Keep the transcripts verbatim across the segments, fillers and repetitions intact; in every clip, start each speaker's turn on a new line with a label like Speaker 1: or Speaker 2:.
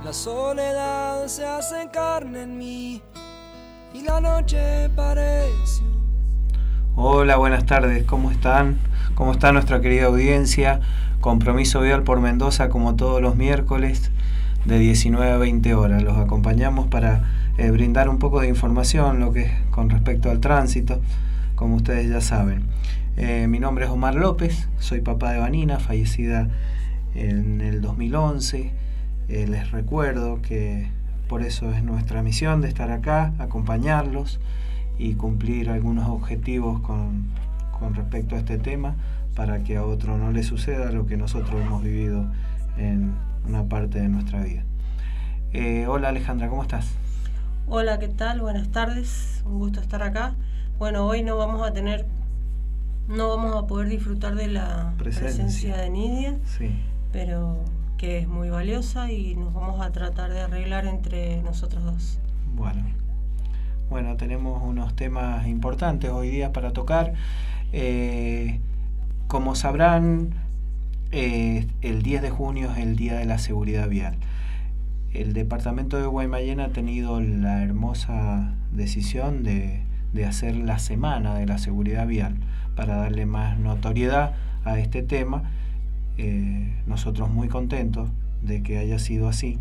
Speaker 1: La soledad se hace carne en mí y la noche pareció.
Speaker 2: Hola, buenas tardes, ¿cómo están? ¿Cómo está nuestra querida audiencia? Compromiso Vial por Mendoza, como todos los miércoles, de diecinueve a veinte horas. Los acompañamos para eh, brindar un poco de información lo que es con respecto al tránsito, como ustedes ya saben. Eh, mi nombre es Omar López, soy papá de Vanina, fallecida en el dos mil once. Eh, les recuerdo que por eso es nuestra misión de estar acá, acompañarlos y cumplir algunos objetivos con, con respecto a este tema, para que a otro no le suceda lo que nosotros hemos vivido en una parte de nuestra vida. Eh, hola Alejandra, ¿cómo estás?
Speaker 3: Hola, ¿qué tal? Buenas tardes, un gusto estar acá. Bueno, hoy no vamos a tener, no vamos a poder disfrutar de la presencia, presencia de Nidia,
Speaker 2: sí,
Speaker 3: pero que es muy valiosa y nos vamos a tratar de arreglar entre nosotros dos.
Speaker 2: Bueno, bueno, tenemos unos temas importantes hoy día para tocar. Eh, como sabrán, eh, el diez de junio es el Día de la Seguridad Vial. El departamento de Guaymallén ha tenido la hermosa decisión de, de hacer la Semana de la Seguridad Vial para darle más notoriedad a este tema. Eh, nosotros muy contentos de que haya sido así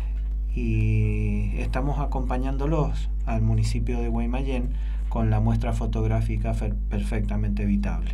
Speaker 2: y estamos acompañándolos al municipio de Guaymallén con la muestra fotográfica perfectamente evitable.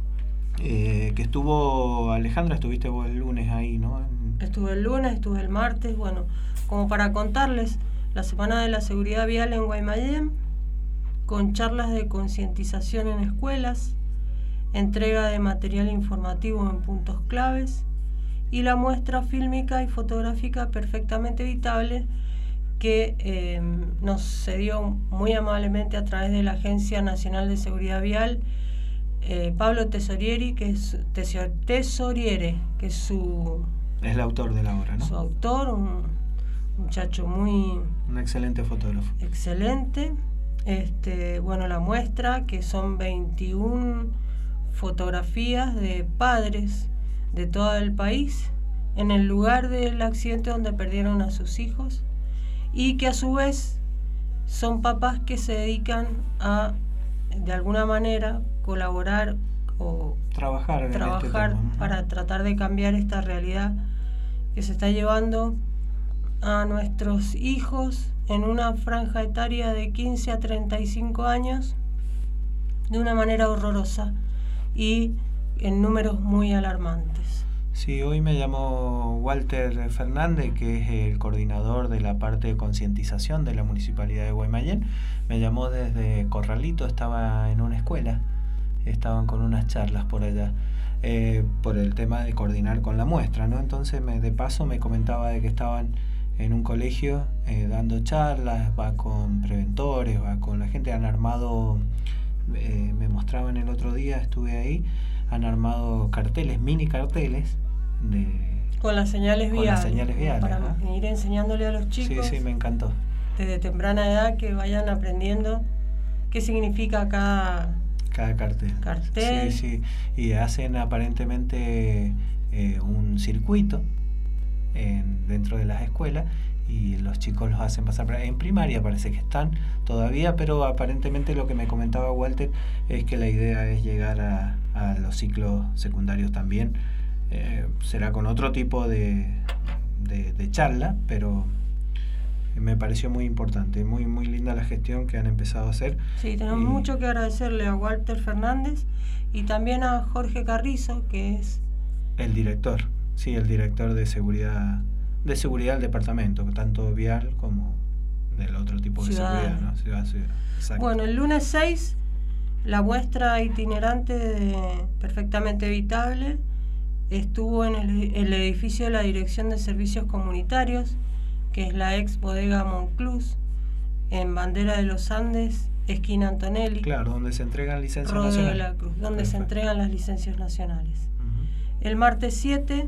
Speaker 2: Eh, que estuvo, Alejandra, estuviste vos el lunes ahí, ¿no?
Speaker 3: Estuve el lunes, estuve el martes. Bueno, como para contarles, la Semana de la Seguridad Vial en Guaymallén, con charlas de concientización en escuelas, entrega de material informativo en puntos claves y la muestra fílmica y fotográfica perfectamente evitable que eh, nos cedió muy amablemente a través de la Agencia Nacional de Seguridad Vial eh, Pablo Tesorieri, que es Tesoriere, que es su
Speaker 2: es el autor de la obra, ¿no?
Speaker 3: Su autor, un muchacho muy
Speaker 2: un excelente fotógrafo.
Speaker 3: Excelente. Este, bueno, la muestra, que son veintiuna fotografías de padres de todo el país en el lugar del accidente donde perdieron a sus hijos, y que a su vez son papás que se dedican a, de alguna manera, colaborar o
Speaker 2: trabajar, en
Speaker 3: trabajar
Speaker 2: este tema, ¿no?
Speaker 3: Para tratar de cambiar esta realidad que se está llevando a nuestros hijos en una franja etaria de quince a treinta y cinco años de una manera horrorosa y en números muy alarmantes.
Speaker 2: Sí, hoy me llamó Walter Fernández, que es el coordinador de la parte de concientización de la Municipalidad de Guaymallén. Me llamó desde Corralito, estaba en una escuela, estaban con unas charlas por allá, eh, por el tema de coordinar con la muestra, ¿no? Entonces, me, de paso, me comentaba de que estaban en un colegio eh, dando charlas, va con preventores, va con la gente, han armado... Eh, me mostraban el otro día, estuve ahí, han armado carteles, mini carteles de,
Speaker 3: con las señales viales,
Speaker 2: las señales viales,
Speaker 3: para
Speaker 2: ¿no?
Speaker 3: ir enseñándole a los chicos.
Speaker 2: Sí, sí, me encantó.
Speaker 3: Desde temprana edad, que vayan aprendiendo qué significa cada,
Speaker 2: cada cartel.
Speaker 3: cartel.
Speaker 2: Sí, sí, y hacen aparentemente eh, un circuito en, dentro de las escuelas, y los chicos los hacen pasar. En primaria parece que están todavía, pero aparentemente lo que me comentaba Walter es que la idea es llegar a, a los ciclos secundarios también. Eh, será con otro tipo de, de, de charla, pero me pareció muy importante, muy, muy linda la gestión que han empezado a hacer.
Speaker 3: Sí, tenemos y... mucho que agradecerle a Walter Fernández y también a Jorge Carrizo, que es
Speaker 2: el director, sí, el director de seguridad de seguridad del departamento, tanto vial como del otro tipo de
Speaker 3: ciudad.
Speaker 2: seguridad, ¿no? Ciudad, ciudad. Exacto.
Speaker 3: Bueno, el lunes seis, la muestra itinerante de Perfectamente Evitable estuvo en el, el edificio de la Dirección de Servicios Comunitarios, que es la ex bodega Monclús, en Bandera de los Andes, esquina Antonelli.
Speaker 2: Claro, donde se entregan licencias
Speaker 3: Rodeo
Speaker 2: nacionales.
Speaker 3: de la Cruz, donde Perfecto. Se entregan las licencias nacionales.
Speaker 2: Uh-huh.
Speaker 3: El martes siete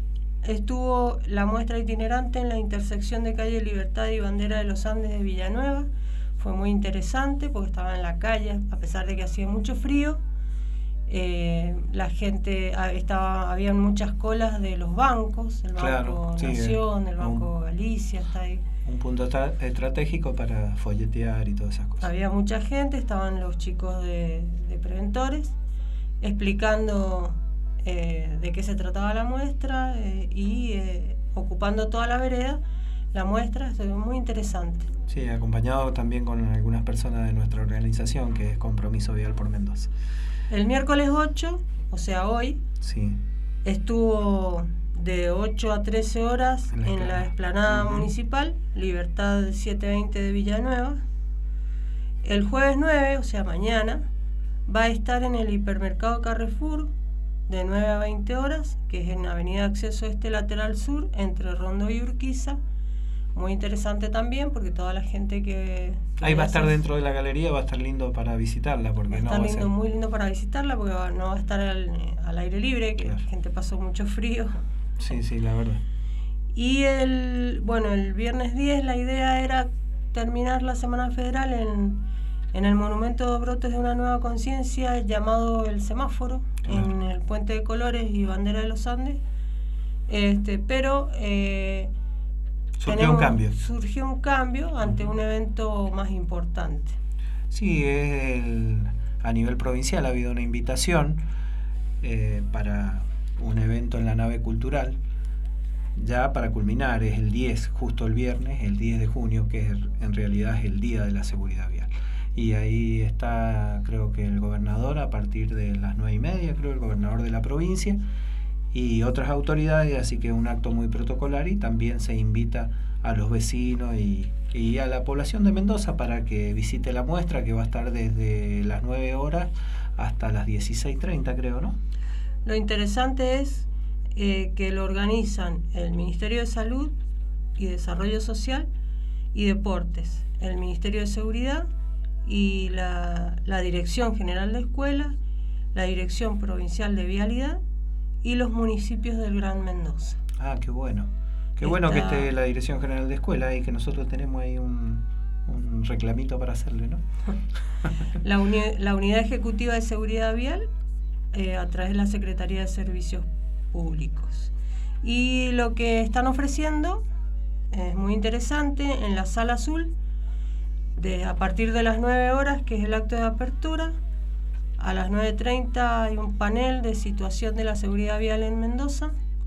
Speaker 3: estuvo la muestra itinerante en la intersección de calle Libertad y Bandera de los Andes de Villanueva. Fue muy interesante porque estaba en la calle, a pesar de que hacía mucho frío. Eh, la gente estaba, había muchas colas de los bancos, el Banco
Speaker 2: claro, sí,
Speaker 3: Nación, el Banco
Speaker 2: un,
Speaker 3: Galicia, está ahí.
Speaker 2: Un punto tra- estratégico para folletear y todas esas cosas.
Speaker 3: Había mucha gente, estaban los chicos de, de preventores explicando eh, de qué se trataba la muestra eh, y eh, ocupando toda la vereda. La muestra estuvo muy interesante.
Speaker 2: Sí, acompañado también con algunas personas de nuestra organización, que es Compromiso Vial por Mendoza.
Speaker 3: El miércoles ocho, o sea hoy,
Speaker 2: sí.
Speaker 3: estuvo de ocho a trece horas en la, en la explanada uh-huh. municipal, Libertad setecientos veinte de Villanueva. El jueves nueve, o sea mañana, va a estar en el hipermercado Carrefour de nueve a veinte horas, que es en Avenida Acceso Este Lateral Sur, entre Rondó y Urquiza. Muy interesante también, porque toda la gente que... que
Speaker 2: Ahí va a estar
Speaker 3: hace,
Speaker 2: dentro de la galería, va a estar lindo para visitarla. Porque
Speaker 3: va a estar
Speaker 2: no
Speaker 3: lindo,
Speaker 2: va a ser...
Speaker 3: muy lindo para visitarla, porque va, no va a estar al, al aire libre, que claro. La gente pasó mucho frío.
Speaker 2: Sí, sí, la verdad.
Speaker 3: Y el, bueno, el viernes diez la idea era terminar la Semana Federal en, en el Monumento de Brotes de una Nueva Conciencia, llamado El Semáforo, claro. En el Puente de Colores y Bandera de los Andes. Este, pero... Eh,
Speaker 2: Surgió
Speaker 3: Tenemos,
Speaker 2: un cambio.
Speaker 3: Surgió un cambio ante un evento más importante.
Speaker 2: Sí, es el, a nivel provincial ha habido una invitación eh, para un evento en la nave cultural, ya para culminar, es el diez, justo el viernes, el diez de junio, que es, en realidad es el Día de la Seguridad Vial. Y ahí está, creo que el gobernador, a partir de las nueve y media, creo, el gobernador de la provincia, y otras autoridades, así que un acto muy protocolar, y también se invita a los vecinos y, y a la población de Mendoza para que visite la muestra, que va a estar desde las nueve horas hasta las dieciséis treinta, creo, ¿no?
Speaker 3: Lo interesante es eh, que lo organizan el Ministerio de Salud y Desarrollo Social y Deportes, el Ministerio de Seguridad y la, la Dirección General de Escuelas, la Dirección Provincial de Vialidad y los municipios del Gran Mendoza.
Speaker 2: Ah, qué bueno. Qué Está... bueno que esté la Dirección General de Escuela y que nosotros tenemos ahí un, un reclamito para hacerle, ¿no?
Speaker 3: la, uni- la Unidad Ejecutiva de Seguridad Vial eh, a través de la Secretaría de Servicios Públicos. Y lo que están ofreciendo es muy interesante en la Sala Azul, de, a partir de las nueve horas, que es el acto de apertura. A las nueve treinta hay un panel de situación de la seguridad vial en Mendoza.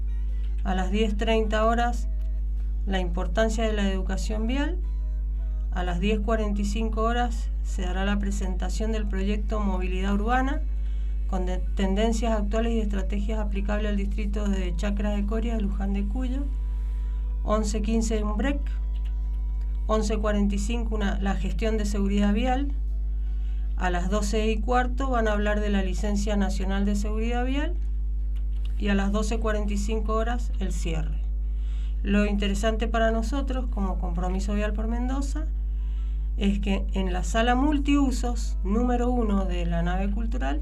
Speaker 3: A las diez treinta horas, la importancia de la educación vial. A las diez cuarenta y cinco horas se dará la presentación del proyecto Movilidad Urbana, con de- tendencias actuales y estrategias aplicables al distrito de Chacras de Coria, de Luján de Cuyo. once quince un break. once cuarenta y cinco una, la gestión de seguridad vial. A las doce y cuarto van a hablar de la Licencia Nacional de Seguridad Vial y a las doce cuarenta y cinco horas el cierre. Lo interesante para nosotros como Compromiso Vial por Mendoza es que en la sala multiusos número uno de la nave cultural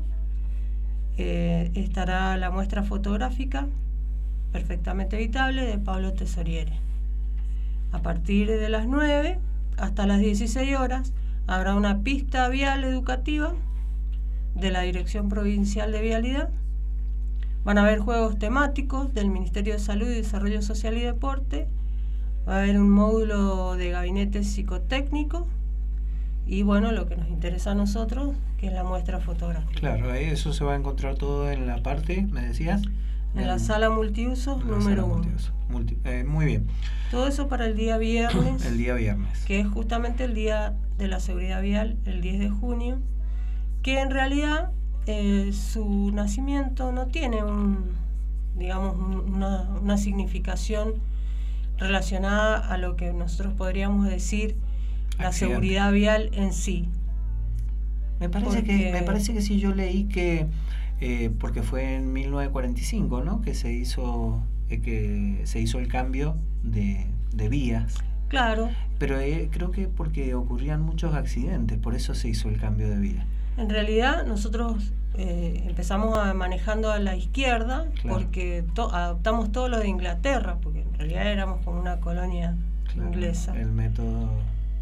Speaker 3: eh, estará la muestra fotográfica Perfectamente Evitable de Pablo Tesoriere. A partir de las nueve hasta las dieciséis horas habrá una pista vial educativa de la Dirección Provincial de Vialidad. Van a haber juegos temáticos del Ministerio de Salud y Desarrollo Social y Deporte. Va a haber un módulo de gabinete psicotécnico. Y bueno, lo que nos interesa a nosotros, que es la muestra fotográfica.
Speaker 2: Claro, eso se va a encontrar todo en la parte, ¿me decías?
Speaker 3: En, en la sala multiusos número uno.
Speaker 2: Multi, eh, muy bien.
Speaker 3: Todo eso para el día viernes.
Speaker 2: El día viernes.
Speaker 3: Que es justamente el día de la seguridad vial, el diez de junio, que en realidad eh, su nacimiento no tiene un, digamos, una, una significación relacionada a lo que nosotros podríamos decir la Accidente. Seguridad vial en sí.
Speaker 2: Me parece porque... que me parece que sí, yo leí que eh, porque fue en mil novecientos cuarenta y cinco, ¿no? Que se hizo eh, que se hizo el cambio de, de vías.
Speaker 3: Claro.
Speaker 2: Pero eh, creo que porque ocurrían muchos accidentes, por eso se hizo el cambio de vía.
Speaker 3: En realidad nosotros eh, empezamos a, manejando a la izquierda, claro. Porque to- adoptamos todo lo de Inglaterra, porque en realidad éramos como una colonia, claro, inglesa.
Speaker 2: El método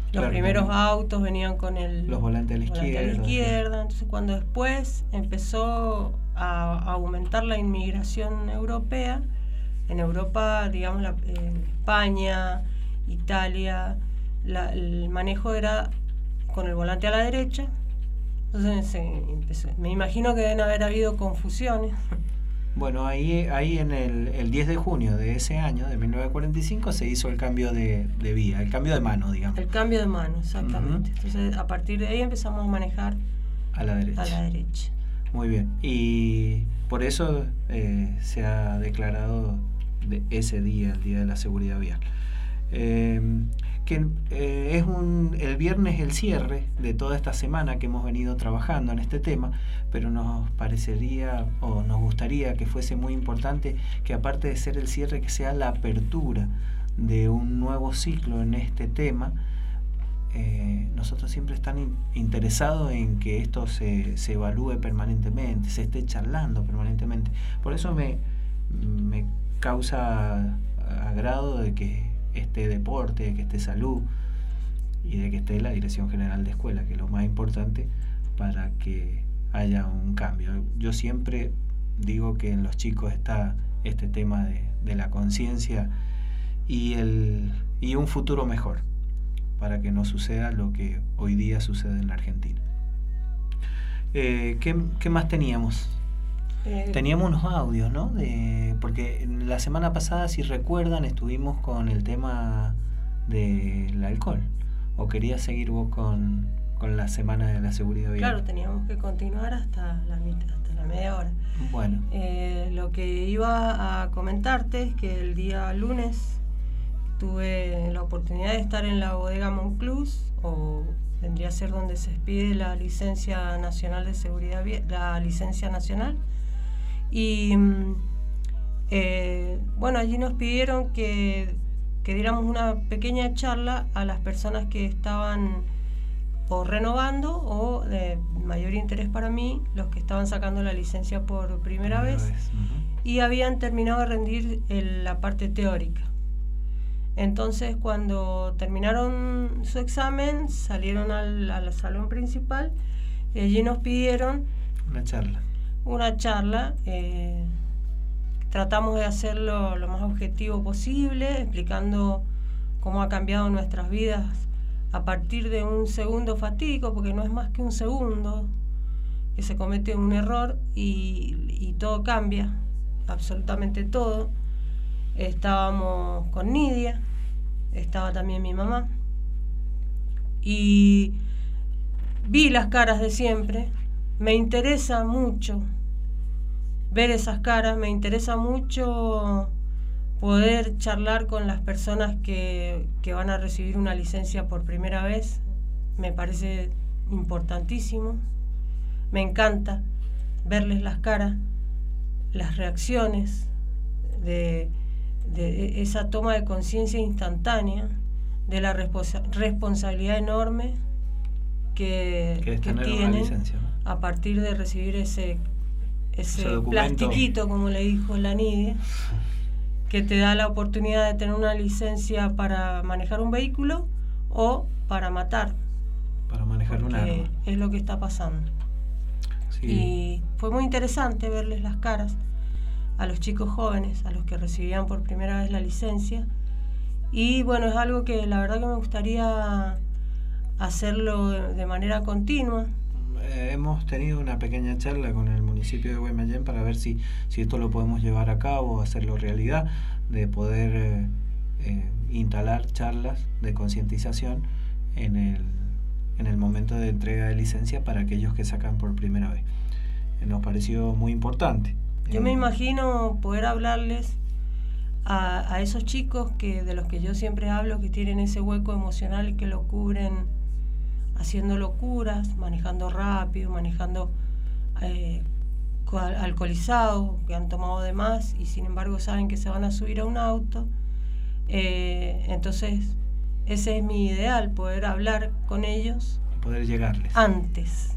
Speaker 3: Los
Speaker 2: claro,
Speaker 3: primeros
Speaker 2: también.
Speaker 3: autos venían con el
Speaker 2: Los volantes a la
Speaker 3: volante
Speaker 2: izquierda.
Speaker 3: a la izquierda. Entonces, cuando después empezó a, a aumentar la inmigración europea, en Europa, digamos, la, en España, Italia, la, el manejo era con el volante a la derecha. Entonces se empezó. Me imagino que deben haber habido confusiones.
Speaker 2: Bueno, ahí, ahí en el, el diez de junio de ese año, de mil novecientos cuarenta y cinco, se hizo el cambio de, de vía, el cambio de mano, digamos.
Speaker 3: El cambio de mano, exactamente. Uh-huh. Entonces, a partir de ahí empezamos a manejar
Speaker 2: a la derecha.
Speaker 3: A la derecha.
Speaker 2: Muy bien. Y por eso eh, se ha declarado de ese día, el Día de la Seguridad Vial. Eh, que eh, es un el viernes el cierre de toda esta semana que hemos venido trabajando en este tema, pero nos parecería o nos gustaría que fuese muy importante que, aparte de ser el cierre, que sea la apertura de un nuevo ciclo en este tema. Eh, nosotros siempre estamos in, interesados en que esto se, se evalúe permanentemente, se esté charlando permanentemente. Por eso me, me causa agrado de que esté deporte, de que esté salud y de que esté la Dirección General de Escuela, que es lo más importante para que haya un cambio. Yo siempre digo que en los chicos está este tema de, de la conciencia y, el, y un futuro mejor, para que no suceda lo que hoy día sucede en la Argentina. Eh, ¿qué, ¿Qué más teníamos? Eh, teníamos unos audios, ¿no? De, porque la semana pasada, si recuerdan, estuvimos con el tema del alcohol. ¿O querías seguir vos con, con la semana de la seguridad vial?
Speaker 3: Claro, teníamos que continuar hasta la, mitad, hasta la media hora.
Speaker 2: Bueno.
Speaker 3: Eh, lo que iba a comentarte es que el día lunes tuve la oportunidad de estar en la bodega Monclús, o vendría a ser donde se expide la licencia nacional de seguridad vial, la licencia nacional. Y eh, bueno, allí nos pidieron que, que diéramos una pequeña charla a las personas que estaban o renovando o de mayor interés para mí, los que estaban sacando la licencia por primera, primera vez, vez. Uh-huh. Y habían terminado de rendir el, la parte teórica. Entonces, cuando terminaron su examen, salieron al, al salón principal y allí nos pidieron
Speaker 2: una charla.
Speaker 3: Una charla, eh, tratamos de hacerlo lo más objetivo posible, explicando cómo ha cambiado nuestras vidas a partir de un segundo fatídico, porque no es más que un segundo que se comete un error y, y todo cambia, absolutamente todo. Estábamos con Nidia, estaba también mi mamá, y vi las caras de siempre. Me interesa mucho ver esas caras, me interesa mucho poder charlar con las personas que, que van a recibir una licencia por primera vez. Me parece importantísimo, me encanta verles las caras, las reacciones de, de esa toma de conciencia instantánea, de la responsa- responsabilidad enorme que,
Speaker 2: que,
Speaker 3: que tienen licencia, ¿no? A partir de recibir ese, ese, ese plastiquito, como le dijo la Nidia, que te da la oportunidad de tener una licencia para manejar un vehículo o para matar.
Speaker 2: Para manejar un arma.
Speaker 3: Es lo que está pasando. Sí. Y fue muy interesante verles las caras a los chicos jóvenes, a los que recibían por primera vez la licencia. Y bueno, es algo que la verdad que me gustaría hacerlo de, de manera continua.
Speaker 2: Eh, hemos tenido una pequeña charla con el municipio de Guaymallén para ver si, si esto lo podemos llevar a cabo, hacerlo realidad, de poder eh, eh, instalar charlas de concientización en el, en el momento de entrega de licencia para aquellos que sacan por primera vez. Eh, nos pareció muy importante.
Speaker 3: Yo
Speaker 2: eh,
Speaker 3: me imagino poder hablarles a, a esos chicos que de los que yo siempre hablo, que tienen ese hueco emocional y que lo cubren haciendo locuras, manejando rápido, manejando eh, alcoholizados, que han tomado de más y sin embargo saben que se van a subir a un auto. Eh, entonces ese es mi ideal, poder hablar con ellos,
Speaker 2: poder llegarles
Speaker 3: antes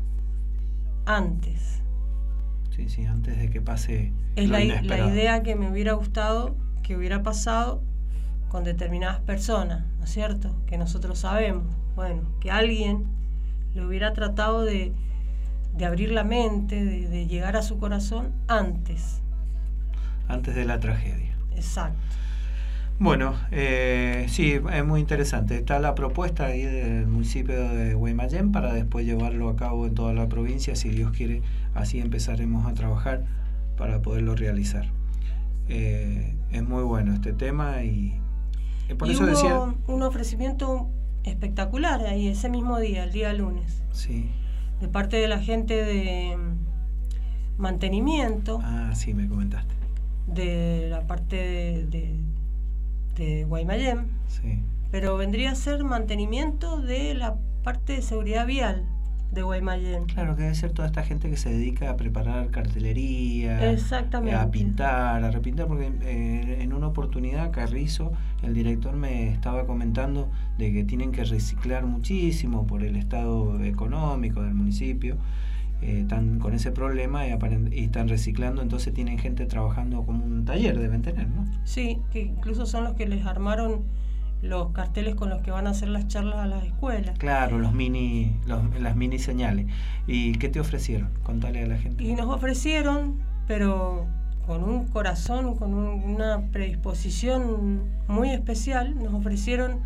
Speaker 3: antes
Speaker 2: sí, sí, antes de que pase
Speaker 3: es
Speaker 2: lo
Speaker 3: la,
Speaker 2: inesperado.
Speaker 3: La idea que me hubiera gustado que hubiera pasado con determinadas personas, ¿no es cierto? Que nosotros sabemos bueno, que alguien le hubiera tratado de, de abrir la mente, de, de llegar a su corazón antes.
Speaker 2: Antes de la tragedia.
Speaker 3: Exacto.
Speaker 2: Bueno, eh, sí, es muy interesante. Está la propuesta ahí del municipio de Guaymallén para después llevarlo a cabo en toda la provincia, si Dios quiere, así empezaremos a trabajar para poderlo realizar. Eh, es muy bueno este tema y, y por
Speaker 3: y
Speaker 2: eso
Speaker 3: hubo
Speaker 2: decía...
Speaker 3: un ofrecimiento espectacular ahí ese mismo día, el día lunes,
Speaker 2: sí.
Speaker 3: de parte de la gente de mantenimiento.
Speaker 2: Ah, sí, me comentaste.
Speaker 3: De la parte de... de de Guaymallén,
Speaker 2: sí.
Speaker 3: Pero vendría a ser mantenimiento de la parte de seguridad vial de Guaymallén.
Speaker 2: Claro, que debe ser toda esta gente que se dedica a preparar cartelería,
Speaker 3: exactamente,
Speaker 2: a pintar, a repintar, porque eh, en una oportunidad Carrizo, el director, me estaba comentando de que tienen que reciclar muchísimo por el estado económico del municipio. Eh, están con ese problema y, aparent- y están reciclando, entonces tienen gente trabajando como un taller, deben tener, ¿no?
Speaker 3: Sí, que incluso son los que les armaron los carteles con los que van a hacer las charlas a las escuelas.
Speaker 2: Claro, los mini, los, las mini señales. ¿Y qué te ofrecieron? Contale a la gente.
Speaker 3: Y nos ofrecieron, pero con un corazón, con un, una predisposición muy especial, nos ofrecieron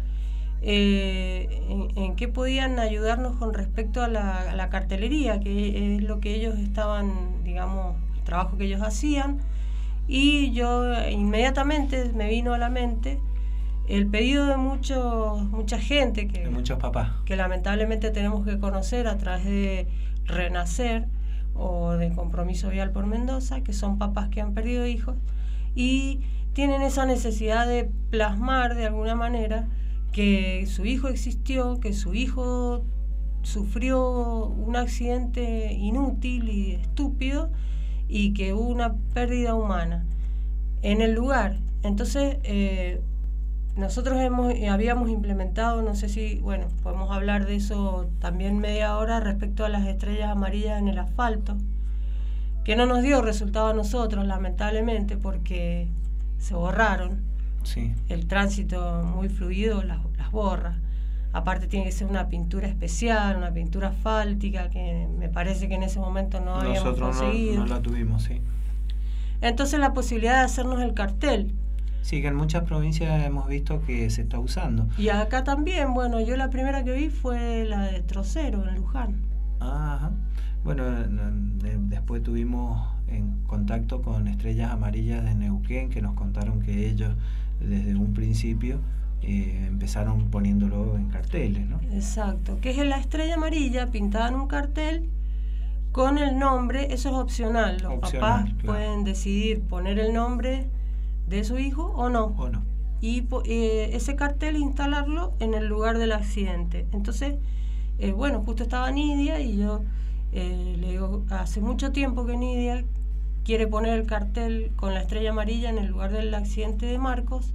Speaker 3: Eh, en, en qué podían ayudarnos con respecto a la, a la cartelería, que es lo que ellos estaban, digamos, el trabajo que ellos hacían, y yo inmediatamente me vino a la mente el pedido de muchos mucha gente que,
Speaker 2: de muchos papás
Speaker 3: que lamentablemente tenemos que conocer a través de Renacer o de Compromiso Vial por Mendoza, que son papás que han perdido hijos y tienen esa necesidad de plasmar de alguna manera que su hijo existió, que su hijo sufrió un accidente inútil y estúpido y que hubo una pérdida humana en el lugar. Entonces, eh, nosotros hemos, habíamos implementado, no sé si, bueno, podemos hablar de eso también media hora respecto a las estrellas amarillas en el asfalto, que no nos dio resultado a nosotros, lamentablemente, porque se borraron.
Speaker 2: Sí.
Speaker 3: El tránsito muy fluido las, las borra. Aparte tiene que ser una pintura especial, una pintura asfáltica, que me parece que en ese momento no habíamos
Speaker 2: Nosotros
Speaker 3: conseguido.
Speaker 2: No, no la tuvimos, sí.
Speaker 3: Entonces la posibilidad de hacernos el cartel.
Speaker 2: Sí, que en muchas provincias hemos visto que se está usando.
Speaker 3: Y acá también, bueno, yo la primera que vi fue la de Trocero, en Luján.
Speaker 2: Ajá. Bueno, después tuvimos en contacto con Estrellas Amarillas de Neuquén, que nos contaron que ellos desde un principio eh, empezaron poniéndolo en carteles, ¿no?
Speaker 3: Exacto, que es la estrella amarilla pintada en un cartel con el nombre, eso es opcional, los
Speaker 2: opcional,
Speaker 3: papás
Speaker 2: claro.
Speaker 3: pueden decidir poner el nombre de su hijo o no,
Speaker 2: o no.
Speaker 3: y eh, ese cartel instalarlo en el lugar del accidente. Entonces, eh, bueno, justo estaba Nidia y yo eh, le digo, hace mucho tiempo que Nidia quiere poner el cartel con la estrella amarilla en el lugar del accidente de Marcos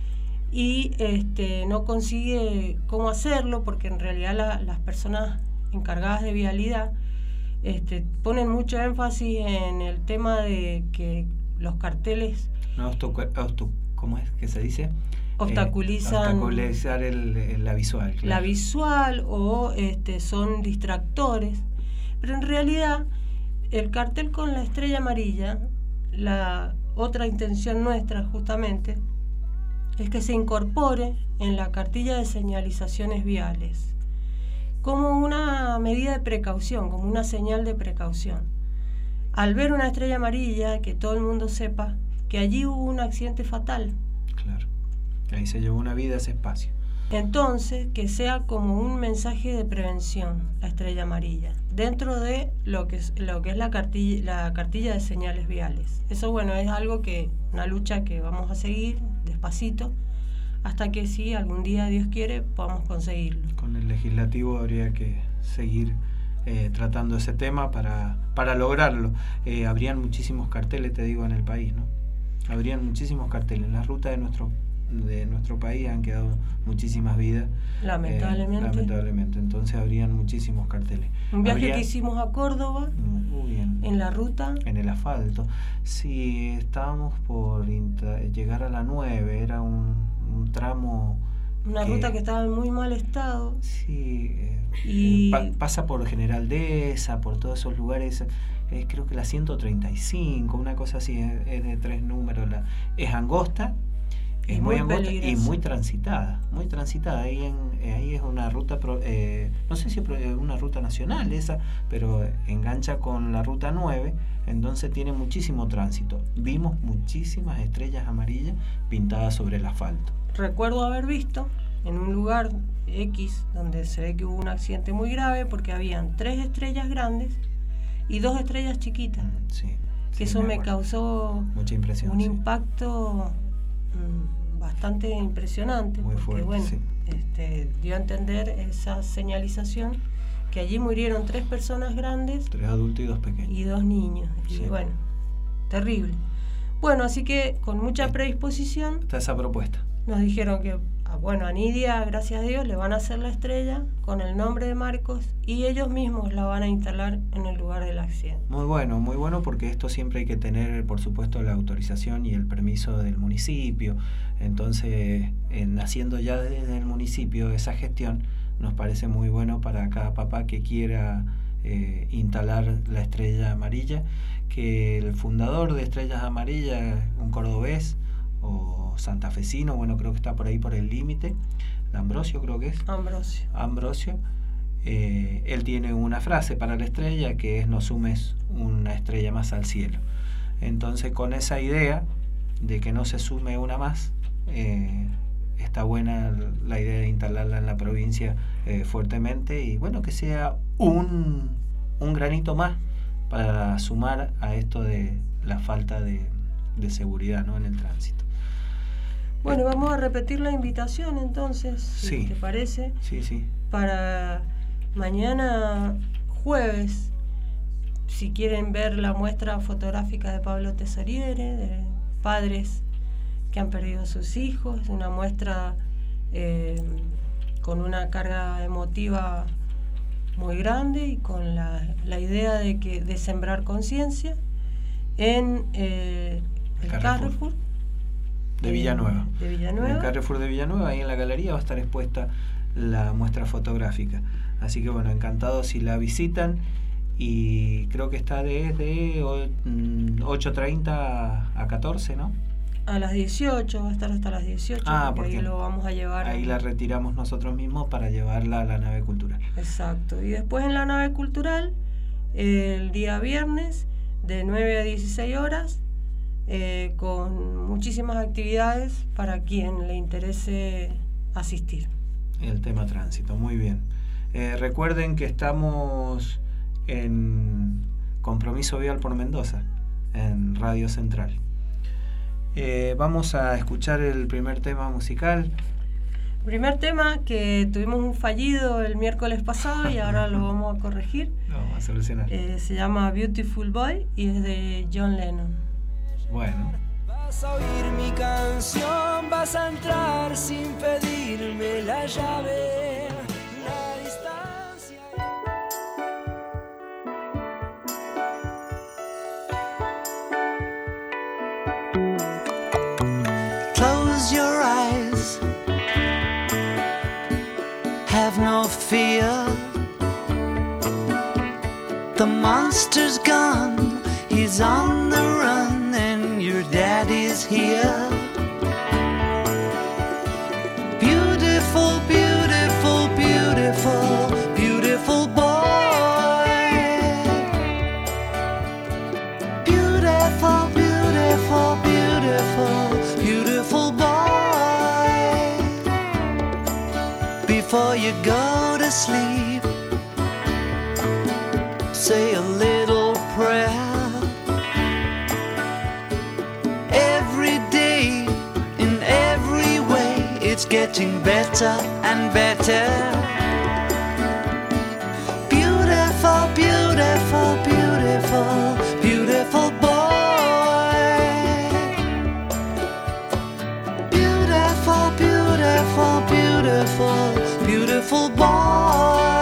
Speaker 3: y este, no consigue cómo hacerlo porque en realidad la, las personas encargadas de vialidad este, ponen mucho énfasis en el tema de que los carteles
Speaker 2: no, obstacu- obstu- ¿cómo es que se dice?
Speaker 3: obstaculizan
Speaker 2: eh, obstaculizar el, el, la visual, claro.
Speaker 3: la visual o este, son distractores, pero en realidad el cartel con la estrella amarilla, la otra intención nuestra justamente, es que se incorpore en la cartilla de señalizaciones viales, como una medida de precaución, como una señal de precaución. Al ver una estrella amarilla, que todo el mundo sepa que allí hubo un accidente fatal.
Speaker 2: Claro, ahí se llevó una vida a ese espacio.
Speaker 3: Entonces, que sea como un mensaje de prevención, la estrella amarilla, dentro de lo que es, lo que es la cartilla, la cartilla de señales viales. Eso, bueno, es algo que, una lucha que vamos a seguir despacito, hasta que si algún día Dios quiere, podamos conseguirlo.
Speaker 2: Con el legislativo habría que seguir eh, tratando ese tema para, para lograrlo. Eh, habrían muchísimos carteles, te digo, en el país, ¿no? Habrían muchísimos carteles. En la ruta de nuestro de nuestro país han quedado muchísimas vidas.
Speaker 3: Lamentablemente.
Speaker 2: Eh, lamentablemente. Entonces habrían muchísimos carteles.
Speaker 3: Un viaje
Speaker 2: Habría...
Speaker 3: que hicimos a Córdoba,
Speaker 2: muy bien.
Speaker 3: en la ruta.
Speaker 2: En el asfalto. Sí, estábamos por intra... llegar a la nueve, era un, un tramo
Speaker 3: una
Speaker 2: que,
Speaker 3: ruta que estaba en muy mal estado.
Speaker 2: Sí, eh,
Speaker 3: y
Speaker 2: pa, pasa por General Dehesa, por todos esos lugares. Eh, creo que la ciento treinta y cinco, una cosa así, es, es de tres números. La, es angosta, es
Speaker 3: y
Speaker 2: muy,
Speaker 3: muy
Speaker 2: angosta
Speaker 3: peligrosa.
Speaker 2: y muy transitada. Muy transitada. Ahí, en, ahí es una ruta, pro, eh, no sé si es una ruta nacional esa, pero engancha con la ruta nueve. Entonces tiene muchísimo tránsito. Vimos muchísimas estrellas amarillas pintadas sobre el asfalto.
Speaker 3: Recuerdo haber visto en un lugar X donde se ve que hubo un accidente muy grave porque habían tres estrellas grandes y dos estrellas chiquitas.
Speaker 2: Mm, sí,
Speaker 3: que
Speaker 2: sí,
Speaker 3: eso me,
Speaker 2: me
Speaker 3: causó
Speaker 2: mucha impresión,
Speaker 3: un
Speaker 2: sí.
Speaker 3: impacto mmm, bastante impresionante.
Speaker 2: Muy
Speaker 3: porque
Speaker 2: fuerte,
Speaker 3: bueno,
Speaker 2: sí.
Speaker 3: este, dio a entender esa señalización que allí murieron tres personas grandes,
Speaker 2: tres adultos y dos pequeños.
Speaker 3: Y dos niños.
Speaker 2: Sí.
Speaker 3: Y bueno, terrible. Bueno, así que con mucha predisposición
Speaker 2: está esa propuesta.
Speaker 3: Nos dijeron que, bueno, a Nidia, gracias a Dios, le van a hacer la estrella con el nombre de Marcos y ellos mismos la van a instalar en el lugar del accidente.
Speaker 2: Muy bueno, muy bueno, porque esto siempre hay que tener, por supuesto, la autorización y el permiso del municipio. Entonces, en, haciendo ya desde el municipio esa gestión, nos parece muy bueno para cada papá que quiera eh, instalar la estrella amarilla, que el fundador de Estrellas Amarillas, un cordobés o santafesino, bueno, creo que está por ahí por el límite, Ambrosio creo que es.
Speaker 3: Ambrosio.
Speaker 2: Ambrosio. Eh, él tiene una frase para la estrella que es: no sumes una estrella más al cielo. Entonces, con esa idea de que no se sume una más, eh, está buena la idea de instalarla en la provincia eh, fuertemente, y bueno, que sea un, un granito más para sumar a esto de la falta de, de seguridad, ¿no?, en el tránsito.
Speaker 3: Bueno, vamos a repetir la invitación entonces,
Speaker 2: sí,
Speaker 3: si te parece.
Speaker 2: Sí, sí.
Speaker 3: Para mañana jueves, si quieren ver la muestra fotográfica de Pablo Tesoriere, de padres que han perdido a sus hijos, una muestra eh, con una carga emotiva muy grande y con la, la idea de que de sembrar conciencia en eh, el
Speaker 2: Carrefour.
Speaker 3: Carrefour
Speaker 2: De Villanueva.
Speaker 3: De Villanueva.
Speaker 2: En el Carrefour de Villanueva, ahí en la galería va a estar expuesta la muestra fotográfica. Así que bueno, encantados si la visitan, y creo que está desde ocho treinta a catorce, ¿no?
Speaker 3: A las dieciocho, va a estar hasta las dieciocho,
Speaker 2: ah,
Speaker 3: porque, porque ahí lo vamos a llevar.
Speaker 2: Ahí la retiramos nosotros mismos para llevarla a la nave cultural.
Speaker 3: Exacto. Y después en la nave cultural, el día viernes, de nueve a dieciséis horas, eh, con muchísimas actividades para quien le interese asistir.
Speaker 2: El tema tránsito, muy bien. Eh, recuerden que estamos en Compromiso Vial por Mendoza, en Radio Central. Eh, vamos a escuchar el primer tema musical.
Speaker 3: Primer tema que tuvimos un fallido el miércoles pasado y ahora lo vamos a corregir.
Speaker 2: Lo vamos a solucionar.
Speaker 3: Eh, se llama Beautiful Boy y es de John Lennon.
Speaker 2: Bueno.
Speaker 1: Vas a oír mi canción, vas a entrar sin pedirme la llave. La distancia.
Speaker 4: Close your eyes, have no fear. The monster's gone, he's on the run, and your daddy's here. Beautiful, beautiful, beautiful, beautiful boy. Beautiful, beautiful, beautiful, beautiful boy. Before you go to sleep, say a little prayer. Every day, in every way, it's getting better and better. Beautiful, beautiful, beautiful, beautiful boy. Beautiful, beautiful, beautiful, beautiful boy.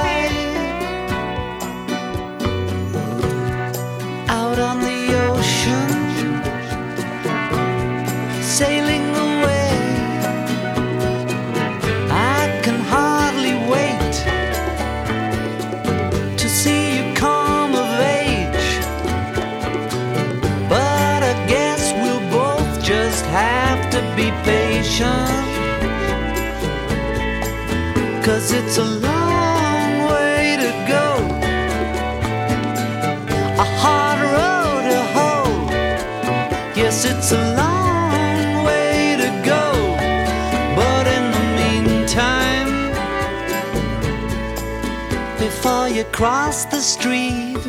Speaker 4: Out on the ocean, sailing away, 'cause it's a long way to go, a hard road to hoe. Yes, it's a long way to go, but in the meantime, before you cross the street,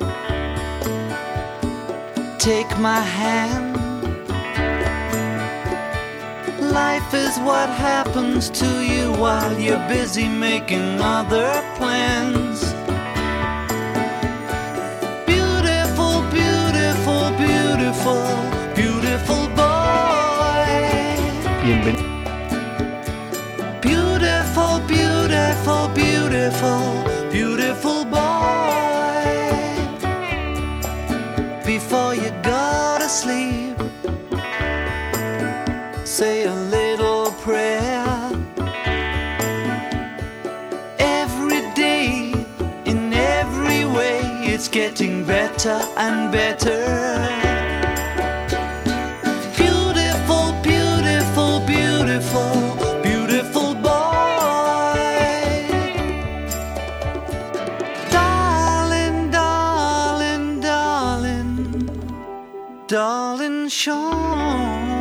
Speaker 4: take my hand. Life is what happens to you while you're busy making other plans. Beautiful, beautiful, beautiful, beautiful boy.
Speaker 2: Bienvenido.
Speaker 4: Beautiful, beautiful, beautiful, beautiful boy. Before you go to sleep, say a little prayer. Every day, in every way, it's getting better and better. Beautiful, beautiful, beautiful, beautiful boy. Darling, darling, darling, darling Sean.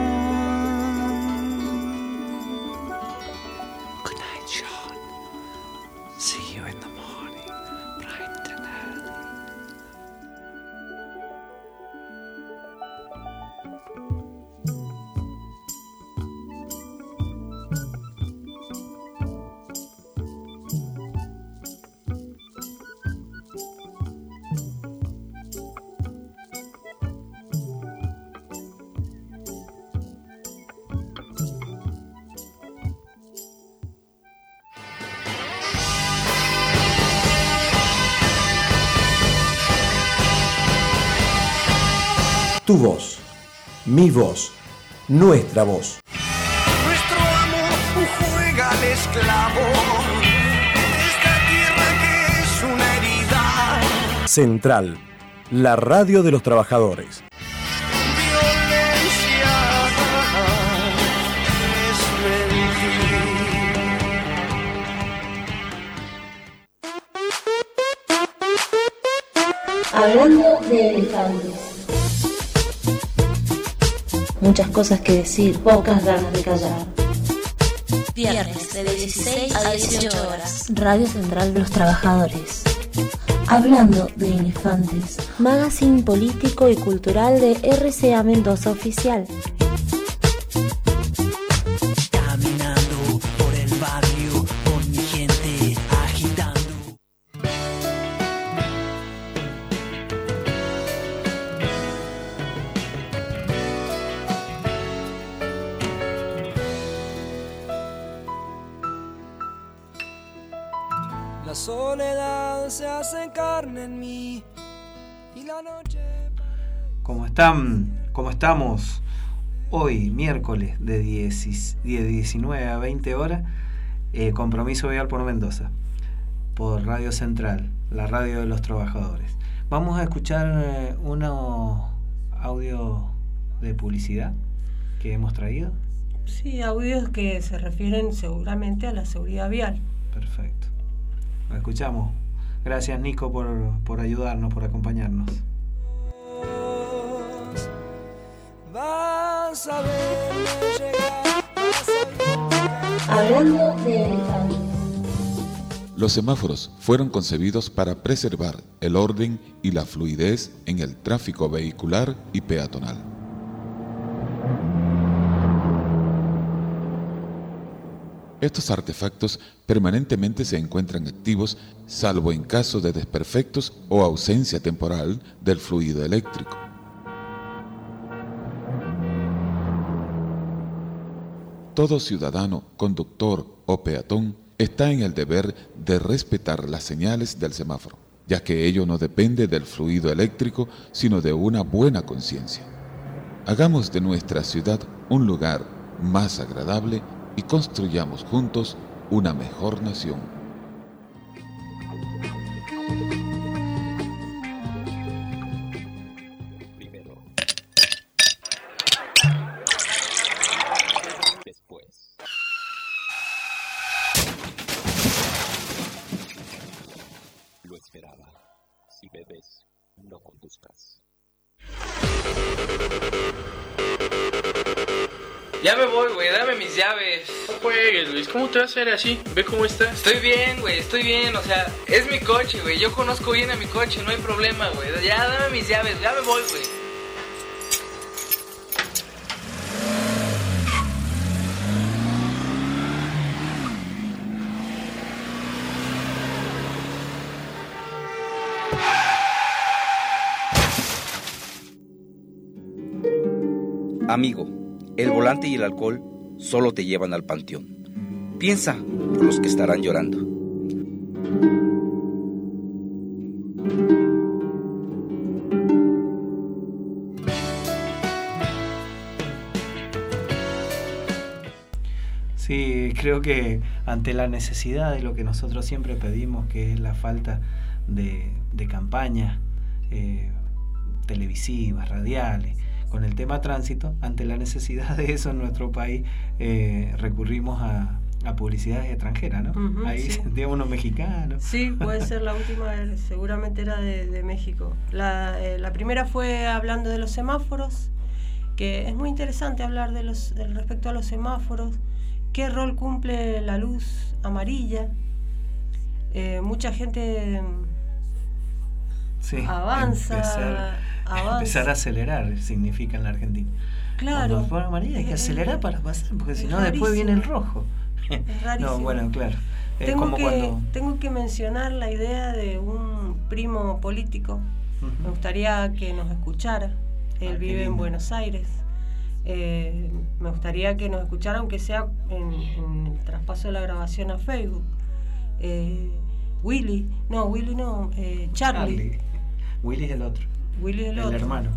Speaker 5: Tu voz, mi voz, nuestra voz.
Speaker 6: Nuestro amor juega al esclavo, esta tierra que es una herida.
Speaker 5: Central, la radio de los trabajadores.
Speaker 6: Violencia es mentir.
Speaker 7: Hablando de elefantes. Muchas cosas que decir, pocas ganas de callar.
Speaker 8: Viernes de dieciséis a dieciocho horas.
Speaker 7: Radio Central de los Trabajadores. Hablando de elefantes. Magazine político y cultural de R C A Mendoza Oficial.
Speaker 6: Caminando por el barrio con mi gente agitando.
Speaker 1: La soledad se hace carne en mí y la noche...
Speaker 2: ¿Cómo están? ¿Cómo estamos? Hoy, miércoles, de diecinueve a veinte horas, eh, Compromiso Vial por Mendoza, por Radio Central, la radio de los trabajadores. Vamos a escuchar eh, unos audios de publicidad que hemos traído.
Speaker 3: Sí, audios que se refieren seguramente a la seguridad vial.
Speaker 2: Perfecto. Lo escuchamos. Gracias, Nico, por, por ayudarnos, por acompañarnos.
Speaker 1: Vas a verme llegar, vas a verme...
Speaker 7: Hablando de elefantes.
Speaker 9: Los semáforos fueron concebidos para preservar el orden y la fluidez en el tráfico vehicular y peatonal. Estos artefactos permanentemente se encuentran activos, salvo en caso de desperfectos o ausencia temporal del fluido eléctrico. Todo ciudadano, conductor o peatón está en el deber de respetar las señales del semáforo, ya que ello no depende del fluido eléctrico, sino de una buena conciencia. Hagamos de nuestra ciudad un lugar más agradable y construyamos juntos una mejor nación.
Speaker 10: Primero. Después. Ya me voy, güey, dame mis llaves.
Speaker 11: No juegues, Luis, ¿cómo te vas a ver así? Ve cómo está.
Speaker 10: Estoy bien, güey, estoy bien, o sea, es mi coche, güey. Yo conozco bien a mi coche, no hay problema, güey. Ya dame mis llaves, ya me voy, güey.
Speaker 12: Amigo, el volante y el alcohol solo te llevan al panteón. Piensa por los que estarán llorando.
Speaker 2: Sí, creo que ante la necesidad de lo que nosotros siempre pedimos, que es la falta de, de campañas eh, televisivas, radiales, con el tema tránsito, ante la necesidad de eso en nuestro país, eh, recurrimos a, a publicidades extranjeras, ¿no? Uh-huh, Ahí sí. Digamos unos mexicanos.
Speaker 3: Sí, puede ser la última, seguramente era de, de México. La, eh, la primera fue hablando de los semáforos, que es muy interesante hablar de los, de, respecto a los semáforos, qué rol cumple la luz amarilla. Eh, mucha gente
Speaker 2: sí,
Speaker 3: avanza...
Speaker 2: Empezar. Avanza. Empezar a acelerar significa en la Argentina.
Speaker 3: Claro.
Speaker 2: Cuando pone amarilla hay que acelerar para pasar, porque si no después viene el rojo.
Speaker 3: Es rarísimo.
Speaker 2: No, bueno, claro. Es
Speaker 3: tengo,
Speaker 2: como
Speaker 3: que,
Speaker 2: cuando...
Speaker 3: tengo que mencionar la idea de un primo político. Uh-huh. Me gustaría que nos escuchara. Él ah, vive en Buenos Aires. Eh, me gustaría que nos escuchara, aunque sea en, en el traspaso de la grabación a Facebook. Eh, Willy, no, Willy no, eh, Charlie.
Speaker 2: Charlie. Willy es el otro.
Speaker 3: Willy es el,
Speaker 2: el
Speaker 3: otro.
Speaker 2: hermano.